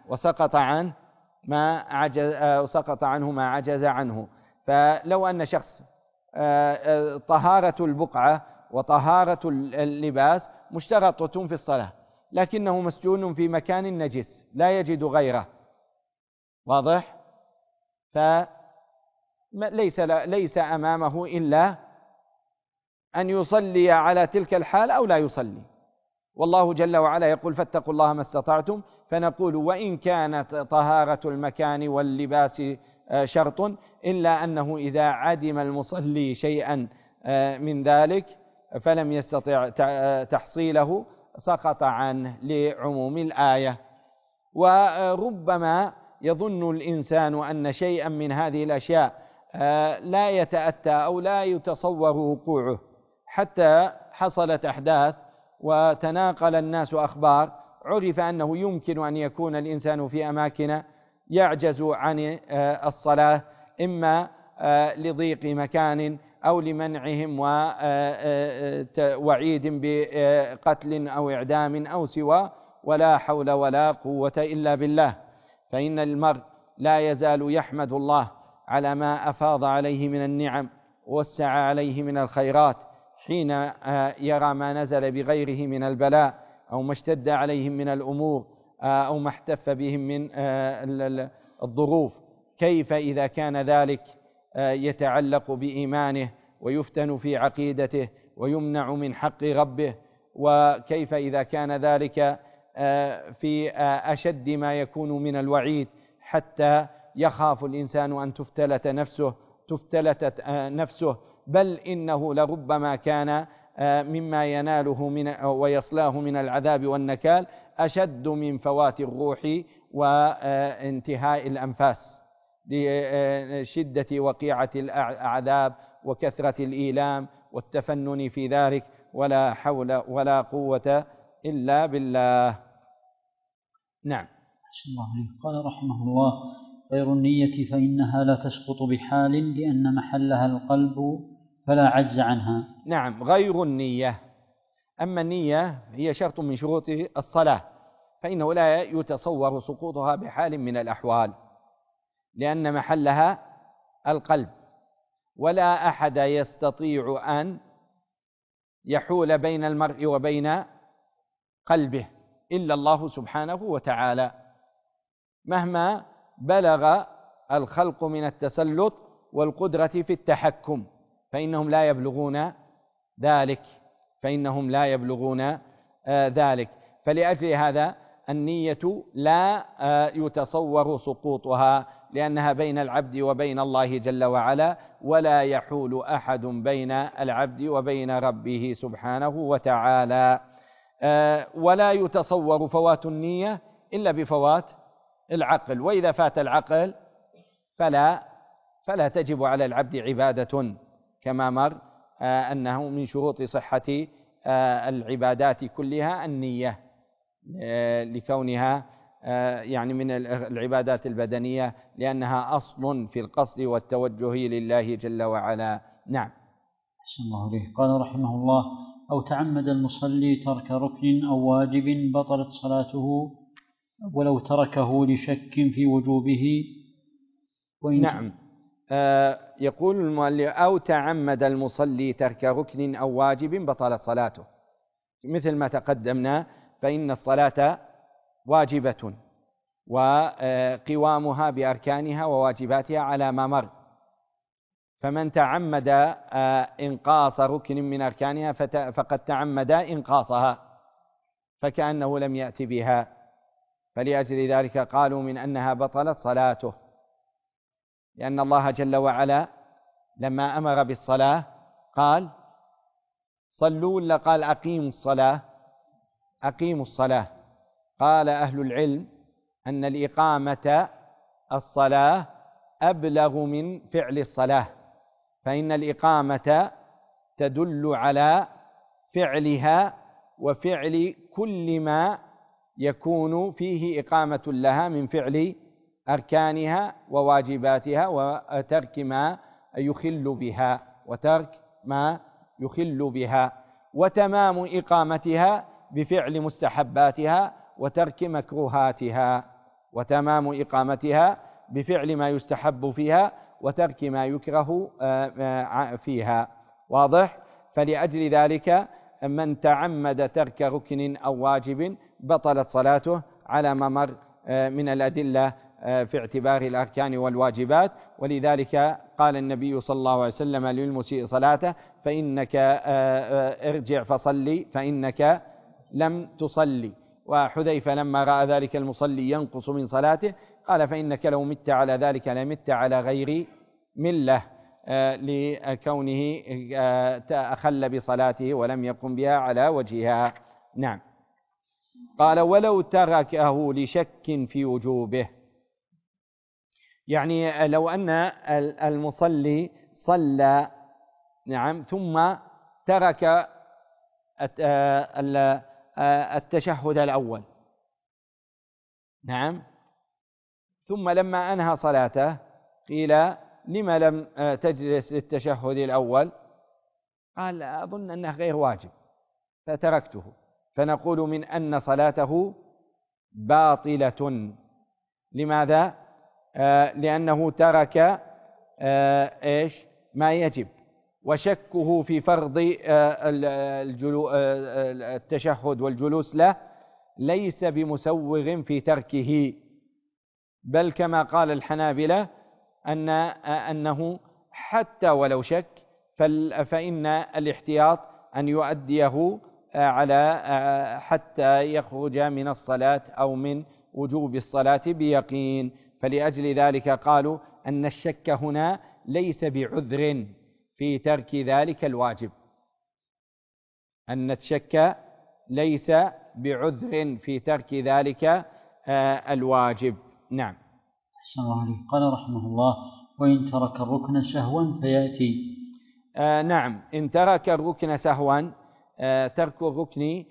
وسقط عنه ما عجز عنه. فلو أن شخص طهارة البقعة وطهارة اللباس مشترطة في الصلاة، لكنه مسجون في مكان نجس لا يجد غيره، واضح؟ فليس أمامه إلا أن يصلي على تلك الحال أو لا يصلي. والله جل وعلا يقول: فاتقوا الله ما استطعتم. فنقول: وإن كانت طهارة المكان واللباس شرط، إلا أنه إذا عدم المصلي شيئا من ذلك فلم يستطع تحصيله سقط عنه لعموم الآية. وربما يظن الإنسان أن شيئا من هذه الأشياء لا يتأتى أو لا يتصور وقوعه، حتى حصلت أحداث وتناقل الناس أخبار، عرف أنه يمكن أن يكون الإنسان في أماكن يعجز عن الصلاة، إما لضيق مكان أو لمنعهم ووعيد بقتل أو إعدام أو سوى، ولا حول ولا قوة إلا بالله. فإن المرء لا يزال يحمد الله على ما أفاض عليه من النعم ووسع عليه من الخيرات، حين يرى ما نزل بغيره من البلاء أو ما اشتد عليهم من الأمور أو ما احتف بهم من الظروف. كيف إذا كان ذلك يتعلق بإيمانه ويفتن في عقيدته ويمنع من حق ربه، وكيف إذا كان ذلك في أشد ما يكون من الوعيد، حتى يخاف الإنسان أن تفتلت نفسه، بل إنه لربما كان مما يناله ويصلاه من العذاب والنكال أشد من فوات الروح وانتهاء الأنفاس، لشدة وقيعة العذاب وكثرة الإيلام والتفنن في ذلك، ولا حول ولا قوة إلا بالله. نعم. الله. قال رحمه الله: غير النية فإنها لا تسقط بحال لأن محلها القلب فلا عجز عنها. نعم، غير النية. أما النية هي شرط من شروط الصلاة، فإنه لا يتصور سقوطها بحال من الأحوال لأن محلها القلب، ولا أحد يستطيع أن يحول بين المرء وبين قلبه إلا الله سبحانه وتعالى، مهما بلغ الخلق من التسلط والقدرة في التحكم فإنهم لا يبلغون ذلك. فلأجل هذا النية لا يتصور سقوطها لأنها بين العبد وبين الله جل وعلا، ولا يحول أحد بين العبد وبين ربه سبحانه وتعالى. ولا يتصور فوات النية إلا بفوات العقل، وإذا فات العقل فلا تجب على العبد عبادة، كما مر أنه من شروط صحة العبادات كلها النية، لكونها يعني من العبادات البدنية لأنها أصل في القصد والتوجه لله جل وعلا. نعم. أحسن الله عليه. قال رحمه الله: أو تعمد المصلي ترك ركن أو واجب بطلت صلاته ولو تركه لشك في وجوبه. نعم. يقول المؤلف: أو تعمد المصلي ترك ركن أو واجب بطلت صلاته، مثل ما تقدمنا، فإن الصلاة واجبة وقوامها بأركانها وواجباتها على ما مر، فمن تعمد إنقاص ركن من أركانها فقد تعمد إنقاصها فكأنه لم يأت بها، فلأجل ذلك قالوا من أنها بطلت صلاته، لأن الله جل وعلا لما أمر بالصلاة قال صلوا، ولا قال أقيموا الصلاة. قال أهل العلم أن الإقامة الصلاة أبلغ من فعل الصلاة، فإن الإقامة تدل على فعلها وفعل كل ما يكون فيه إقامة لها من فعل أركانها وواجباتها وترك ما يخل بها، وتمام إقامتها بفعل مستحباتها وترك مكروهاتها، وتمام إقامتها بفعل ما يستحب فيها وترك ما يكره فيها. واضح؟ فلأجل ذلك من تعمد ترك ركن أو واجب بطلت صلاته على ما مر من الأدلة في اعتبار الأركان والواجبات. ولذلك قال النبي صلى الله عليه وسلم للمسيء صلاته: فإنك ارجع فصلي فإنك لم تصلي. وحذيفة لما رأى ذلك المصلي ينقص من صلاته قال: فإنك لو مت على ذلك لمت على غير ملة، لكونه أخل بصلاته ولم يقم بها على وجهها. نعم. قال: ولو تركه لشك في وجوبه، يعني لو أن المصلي صلى نعم ثم ترك التشهد الأول، نعم، ثم لما أنهى صلاته قيل: لما لم تجلس للتشهد الأول؟ قال: أظن أنه غير واجب فتركته. فنقول من أن صلاته باطلة. لماذا؟ لأنه ترك ما يجب، وشكه في فرض التشهد والجلوس له ليس بمسوغ في تركه، بل كما قال الحنابلة أنه حتى ولو شك فإن الاحتياط أن يؤديه على حتى يخرج من الصلاة أو من وجوب الصلاة بيقين. فلأجل ذلك قالوا أن الشك هنا ليس بعذر في ترك ذلك الواجب، أن الشك ليس بعذر في ترك ذلك الواجب. نعم. أحسن الله عليه. قال رحمه الله: وإن ترك الركن سهوا فيأتي. نعم، إن ترك الركن سهوا، ترك الركن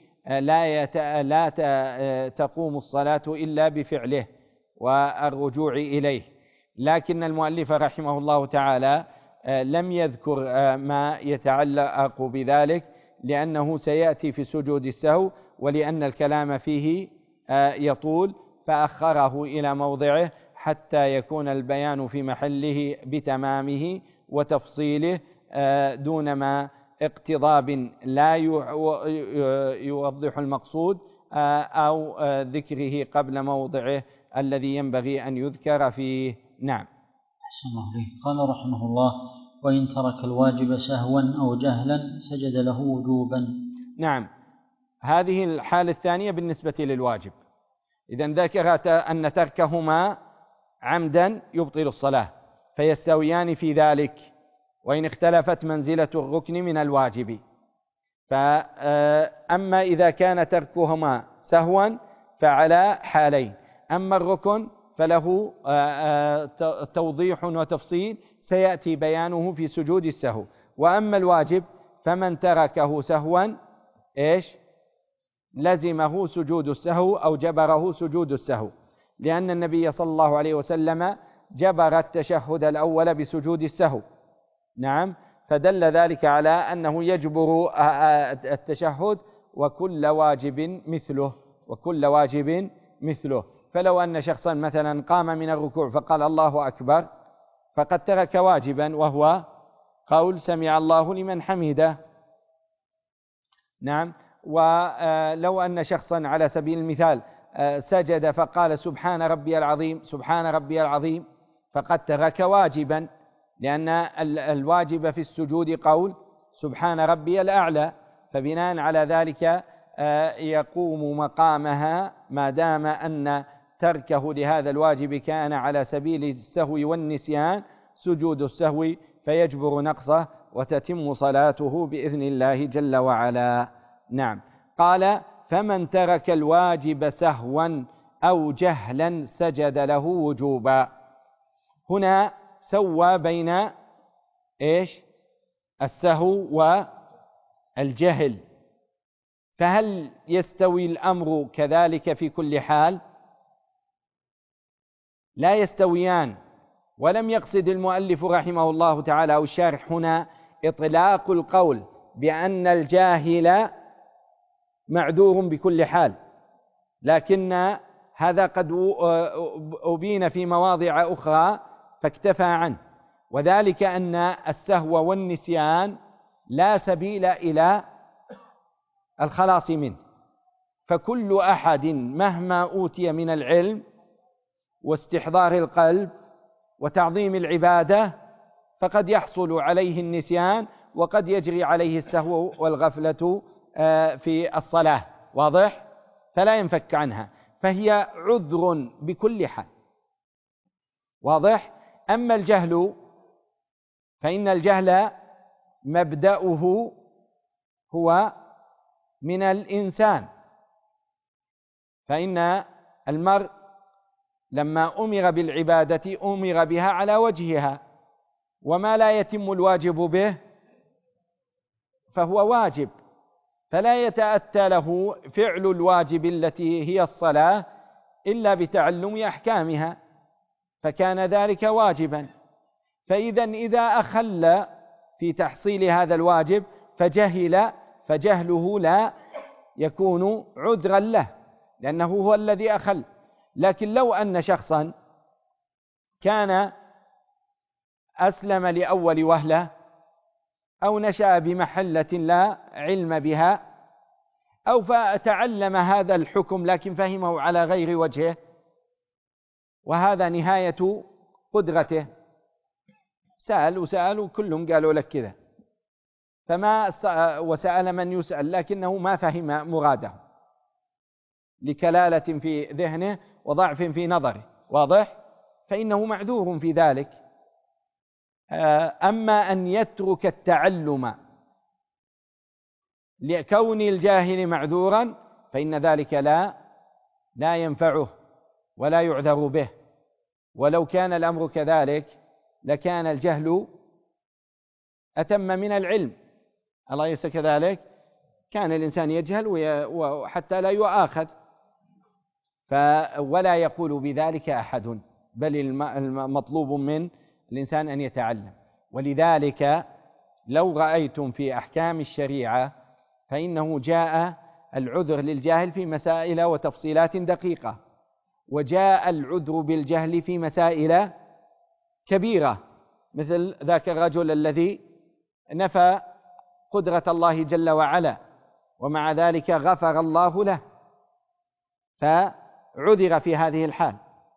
لا تقوم الصلاة إلا بفعله والرجوع إليه، لكن المؤلف رحمه الله تعالى لم يذكر ما يتعلق بذلك، لأنه سيأتي في سجود السهو، ولأن الكلام فيه يطول، فأخره إلى موضعه حتى يكون البيان في محله بتمامه وتفصيله، دون ما اقتضاب لا يوضح المقصود أو ذكره قبل موضعه الذي ينبغي أن يذكر فيه. نعم. أحسن الله عليك. قال رحمه الله: وإن ترك الواجب سهوا أو جهلا سجد له وجوبا. نعم، هذه الحالة الثانية بالنسبة للواجب. إذن ذكر أن تركهما عمدا يبطل الصلاة، فيستويان في ذلك وإن اختلفت منزلة الركن من الواجب. فأما إذا كان تركهما سهوا فعلى حالين: أما الركن فله توضيح وتفصيل سيأتي بيانه في سجود السهو، وأما الواجب فمن تركه سهوا لزمه سجود السهو أو جبره سجود السهو، لأن النبي صلى الله عليه وسلم جبر التشهد الأول بسجود السهو. نعم، فدل ذلك على أنه يجبر التشهد وكل واجب مثله. فلو أن شخصا مثلا قام من الركوع فقال الله أكبر، فقد ترك واجبا وهو قول سمع الله لمن حمده. نعم. ولو أن شخصا على سبيل المثال سجد فقال سبحان ربي العظيم سبحان ربي العظيم، فقد ترك واجبا، لأن الواجب في السجود قول سبحان ربي الأعلى، فبناء على ذلك يقوم مقامها ما دام أن تركه لهذا الواجب كان على سبيل السهو والنسيان سجود السهو، فيجبر نقصه وتتم صلاته بإذن الله جل وعلا. نعم. قال: فمن ترك الواجب سهوا أو جهلا سجد له وجوبا. هنا سوى بين السهو والجهل، فهل يستوي الأمر كذلك في كل حال؟ لا يستويان. ولم يقصد المؤلف رحمه الله تعالى أو الشارح هنا إطلاق القول بأن الجاهل معذور بكل حال، لكن هذا قد أبين في مواضع أخرى فاكتفى عنه، وذلك أن السهو والنسيان لا سبيل إلى الخلاص منه، فكل أحد مهما أوتي من العلم واستحضار القلب وتعظيم العبادة فقد يحصل عليه النسيان وقد يجري عليه السهو والغفلة في الصلاة. واضح؟ فلا ينفك عنها، فهي عذر بكل حال. واضح؟ أما الجهل فإن الجهل مبدأه هو من الإنسان، فإن المرء لما أمر بالعبادة أمر بها على وجهها، وما لا يتم الواجب به فهو واجب، فلا يتأتى له فعل الواجب التي هي الصلاة إلا بتعلم أحكامها، فكان ذلك واجبا. إذا أخل في تحصيل هذا الواجب فجهل، فجهله لا يكون عذرا له لأنه هو الذي أخل. لكن لو أن شخصا كان أسلم لأول وهلة أو نشأ بمحلة لا علم بها أو فتعلم هذا الحكم لكن فهمه على غير وجهه، وهذا نهاية قدرته، سأل وكلهم قالوا لك كذا، وسأل من يسأل لكنه ما فهم مراده لكلالة في ذهنه وضعف في نظره. واضح؟ فإنه معذور في ذلك. أما أن يترك التعلم لكون الجاهل معذورا فإن ذلك لا ينفعه ولا يعذر به، ولو كان الأمر كذلك لكان الجهل أتم من العلم. أليس كذلك؟ كان الإنسان يجهل وحتى لا يؤاخذ، ولا يقول بذلك أحد. بل المطلوب من الإنسان أن يتعلم. ولذلك لو رأيتم في أحكام الشريعة فإنه جاء العذر للجاهل في مسائل وتفصيلات دقيقة، وجاء العذر بالجهل في مسائل كبيرة، مثل ذاك الرجل الذي نفى قدرة الله جل وعلا ومع ذلك غفر الله له، فعذر في هذه الحال.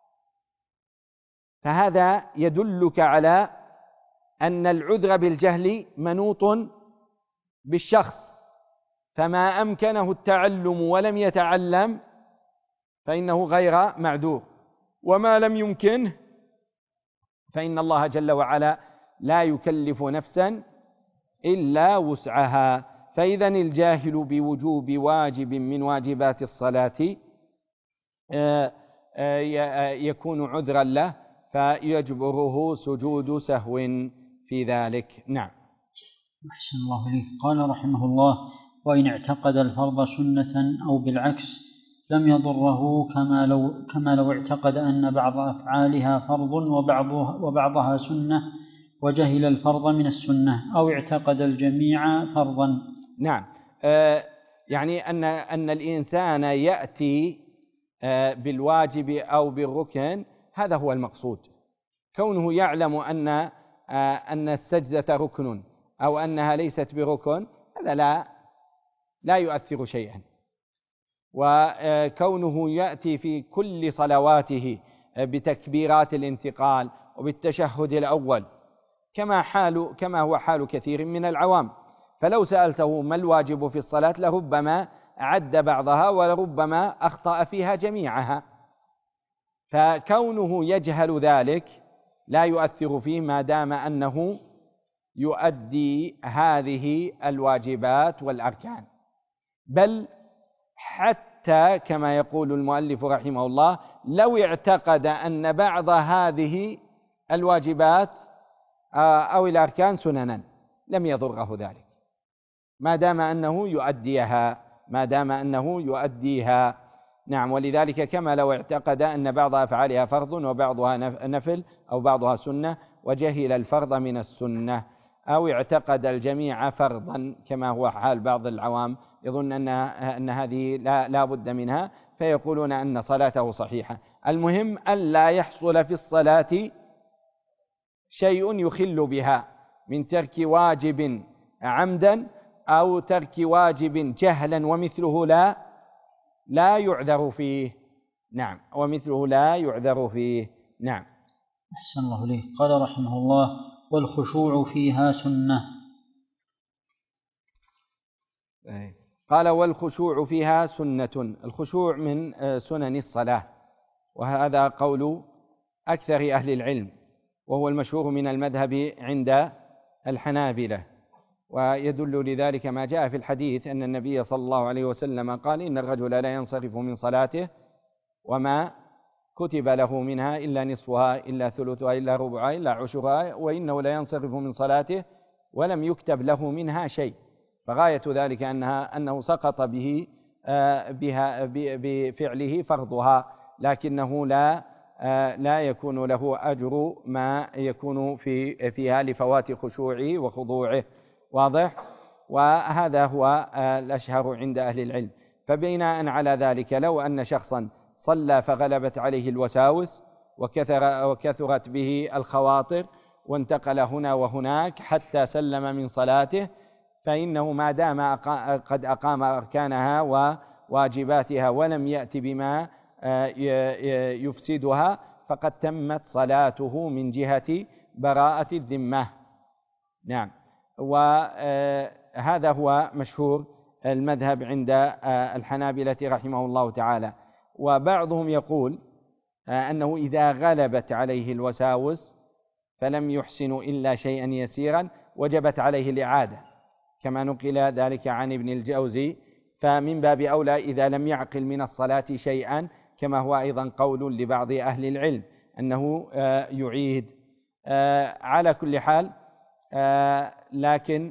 فهذا يدلك على أن العذر بالجهل منوط بالشخص، فما أمكنه التعلم ولم يتعلم فإنه غير معذور، وما لم يمكنه فإن الله جل وعلا لا يكلف نفسا إلا وسعها. فإذا الجاهل بوجوب واجب من واجبات الصلاة يكون عذرا له فيجبره سجود سهو في ذلك. نعم. أحسن الله إليك. قال رحمه الله: وإن اعتقد الفرض سنة أو بالعكس لم يضره، كما لو اعتقد أن بعض أفعالها فرض وبعضها سنة وجهل الفرض من السنة، أو اعتقد الجميع فرضا. نعم، يعني أن الإنسان يأتي بالواجب أو بالركن، هذا هو المقصود. كونه يعلم أن السجدة ركن أو أنها ليست بركن، هذا لا يؤثر شيئا. وكونه يأتي في كل صلواته بتكبيرات الانتقال وبالتشهد الأول كما هو حال كثير من العوام، فلو سألته ما الواجب في الصلاة لربما عد بعضها ولربما أخطأ فيها جميعها. فكونه يجهل ذلك لا يؤثر فيه ما دام أنه يؤدي هذه الواجبات والأركان. بل حتى كما يقول المؤلف رحمه الله: لو اعتقد أن بعض هذه الواجبات أو الأركان سننا لم يضره ذلك ما دام أنه يؤديها. نعم. ولذلك كما لو اعتقد أن بعض أفعالها فرض وبعضها نفل أو بعضها سنة وجهل الفرض من السنة، أو اعتقد الجميع فرضا كما هو حال بعض العوام، يظن أن هذه لا بد منها فيقولون أن صلاته صحيحة. المهم ألا يحصل في الصلاة شيء يخل بها من ترك واجب عمدا أو ترك واجب جهلا ومثله لا يعذر فيه. نعم، ومثله لا يعذر فيه. نعم. أحسن الله إليك. قال رحمه الله: والخشوع فيها سنة. قال: والخشوع فيها سنة. الخشوع من سنن الصلاة، وهذا قول أكثر أهل العلم، وهو المشهور من المذهب عند الحنابلة. ويدل لذلك ما جاء في الحديث أن النبي صلى الله عليه وسلم قال: إن الرجل لا ينصرف من صلاته وما كتب له منها إلا نصفها إلا ثلثها إلا ربعها إلا عشرها، وإنه لا ينصرف من صلاته ولم يكتب له منها شيء. فغاية ذلك أنه سقط بفعله فرضها، لكنه لا يكون له أجر ما يكون فيها لفوات خشوعه وخضوعه. واضح؟ وهذا هو الأشهر عند أهل العلم. فبناء على ذلك لو أن شخصا صلى فغلبت عليه الوساوس وكثرت به الخواطر وانتقل هنا وهناك حتى سلم من صلاته، فإنه ما دام قد أقام أركانها وواجباتها ولم يأت بما يفسدها فقد تمت صلاته من جهة براءة الذمة. نعم. وهذا هو مشهور المذهب عند الحنابلة رحمه الله تعالى. وبعضهم يقول أنه إذا غلبت عليه الوساوس فلم يحسن إلا شيئا يسيرا وجبت عليه الإعادة، كما نقل ذلك عن ابن الجوزي. فمن باب أولى إذا لم يعقل من الصلاة شيئا، كما هو أيضا قول لبعض أهل العلم أنه يعيد. على كل حال، لكن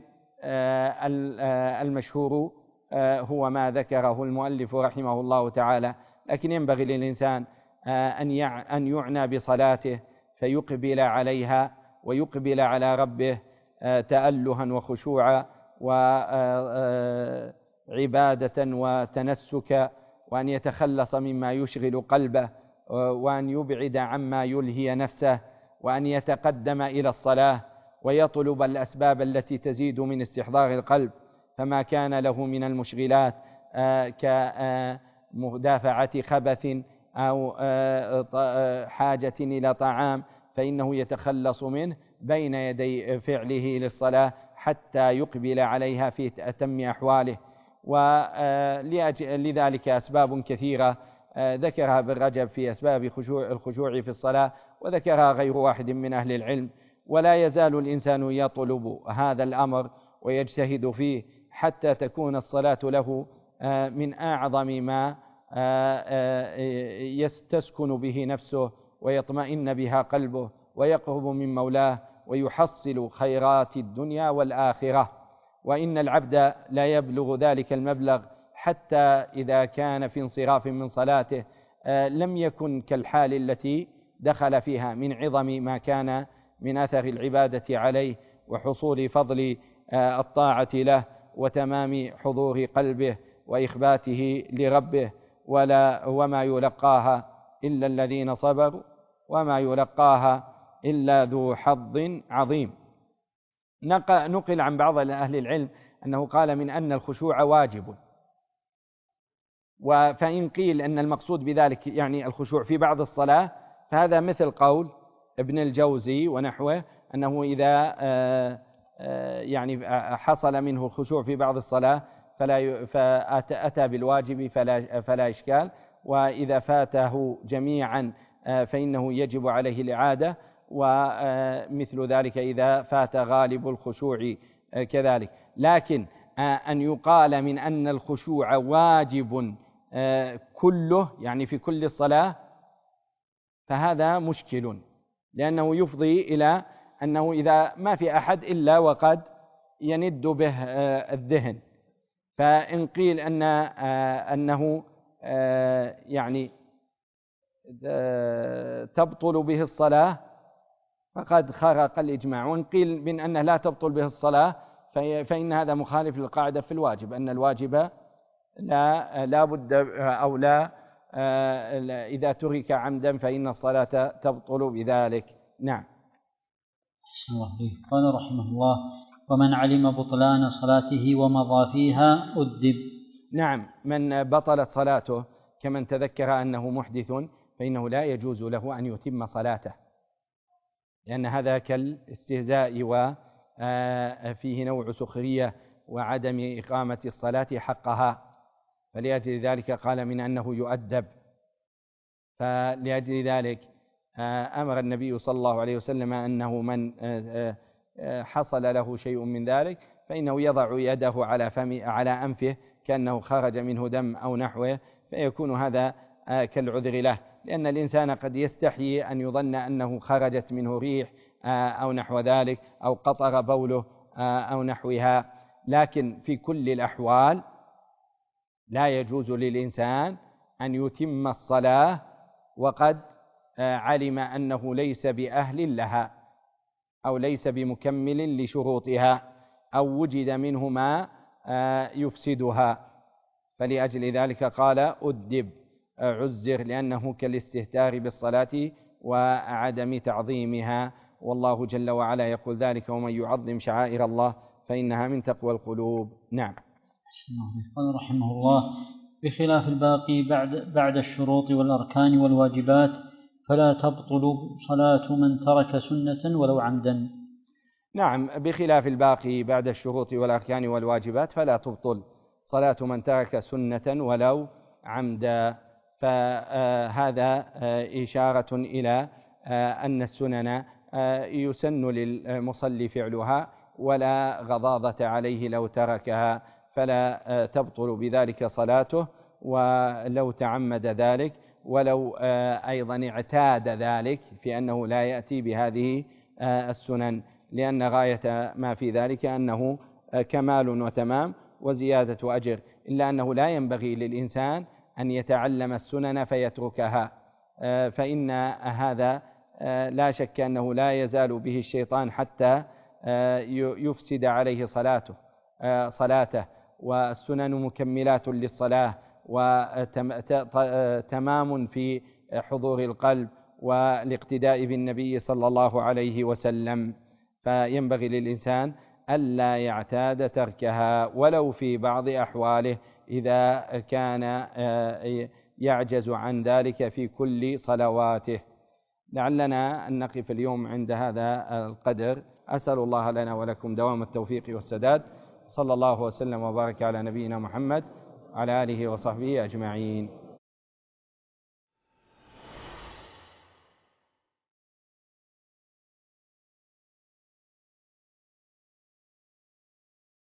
المشهور هو ما ذكره المؤلف رحمه الله تعالى. لكن ينبغي للإنسان أن يعنى بصلاته فيقبل عليها ويقبل على ربه تألها وخشوعا وعبادة وتنسكا، وأن يتخلص مما يشغل قلبه، وأن يبعد عما يلهي نفسه، وأن يتقدم إلى الصلاة ويطلب الأسباب التي تزيد من استحضار القلب، فما كان له من المشغلات كمدافعة خبث أو حاجة إلى طعام فإنه يتخلص منه بين يدي فعله للصلاة حتى يقبل عليها في أتم أحواله. ولذلك أسباب كثيرة ذكرها ابن رجب في أسباب الخشوع في الصلاة، وذكرها غير واحد من أهل العلم. ولا يزال الإنسان يطلب هذا الأمر ويجتهد فيه حتى تكون الصلاة له من أعظم ما يستسكن به نفسه ويطمئن بها قلبه ويقرب من مولاه ويحصل خيرات الدنيا والآخرة. وإن العبد لا يبلغ ذلك المبلغ حتى إذا كان في انصراف من صلاته لم يكن كالحال التي دخل فيها من عظم ما كان من أثر العبادة عليه وحصول فضل الطاعة له وتمام حضور قلبه وإخباته لربه. وما يلقاها إلا الذين صبروا وما يلقاها إلا ذو حظ عظيم. نقل عن بعض أهل العلم أنه قال من أن الخشوع واجب، فإن قيل أن المقصود بذلك يعني الخشوع في بعض الصلاة فهذا مثل قول ابن الجوزي ونحوه أنه إذا يعني حصل منه الخشوع في بعض الصلاة فأتى بالواجب فلا إشكال، وإذا فاته جميعا فإنه يجب عليه الإعادة، ومثل ذلك إذا فات غالب الخشوع كذلك. لكن أن يقال من أن الخشوع واجب كله يعني في كل الصلاة فهذا مشكل، لأنه يفضي إلى أنه إذا ما في أحد إلا وقد يند به الذهن، فإن قيل أنه يعني تبطل به الصلاة فقد خرق الإجماع، وإن قيل من أنه لا تبطل به الصلاة فإن هذا مخالف للقاعدة في الواجب، أن الواجب لا بد أو لا إذا ترك عمدا فإن الصلاة تبطل بذلك. نعم. قال رحمه الله: ومن علم بطلان صلاته ومضى فيها أدب. نعم، من بطلت صلاته كمن تذكر أنه محدث فإنه لا يجوز له أن يتم صلاته، لأن هذا كالاستهزاء وفيه نوع سخرية وعدم إقامة الصلاة حقها، فلأجل ذلك قال من أنه يؤدب. فلأجل ذلك أمر النبي صلى الله عليه وسلم أنه من حصل له شيء من ذلك فإنه يضع يده على أنفه كأنه خرج منه دم أو نحوه، فيكون هذا كالعذر له، لأن الإنسان قد يستحيي أن يظن أنه خرجت منه ريح أو نحو ذلك أو قطر بوله أو نحوها. لكن في كل الأحوال لا يجوز للإنسان أن يتم الصلاة وقد علم أنه ليس بأهل لها أو ليس بمكمل لشروطها أو وجد منه ما يفسدها، فلأجل ذلك قال أدب عزر، لأنه كالاستهتار بالصلاة وعدم تعظيمها. والله جل وعلا يقول ذلك: ومن يعظم شعائر الله فإنها من تقوى القلوب. نعم. قال رحمه الله: بخلاف الباقي بعد الشروط والأركان والواجبات فلا تبطل صلاة من ترك سنة ولو عمدا. نعم، بخلاف الباقي بعد الشروط والأركان والواجبات فلا تبطل صلاة من ترك سنة ولو عمدا. فهذا إشارة إلى أن السنن يسن للمصلي فعلها ولا غضاضة عليه لو تركها، فلا تبطل بذلك صلاته ولو تعمد ذلك، ولو أيضا اعتاد ذلك في أنه لا يأتي بهذه السنن، لأن غاية ما في ذلك أنه كمال وتمام وزيادة أجر، إلا أنه لا ينبغي للإنسان أن يتعلم السنن فيتركها، فإن هذا لا شك أنه لا يزال به الشيطان حتى يفسد عليه صلاته. والسنن مكملات للصلاة، وتمام في حضور القلب والاقتداء بالنبي صلى الله عليه وسلم. فينبغي للإنسان ألا يعتاد تركها ولو في بعض أحواله إذا كان يعجز عن ذلك في كل صلواته. لعلنا أن نقف اليوم عند هذا القدر. أسأل الله لنا ولكم دوام التوفيق والسداد. صلى الله وسلم وبارك على نبينا محمد وعلى آله وصحبه أجمعين.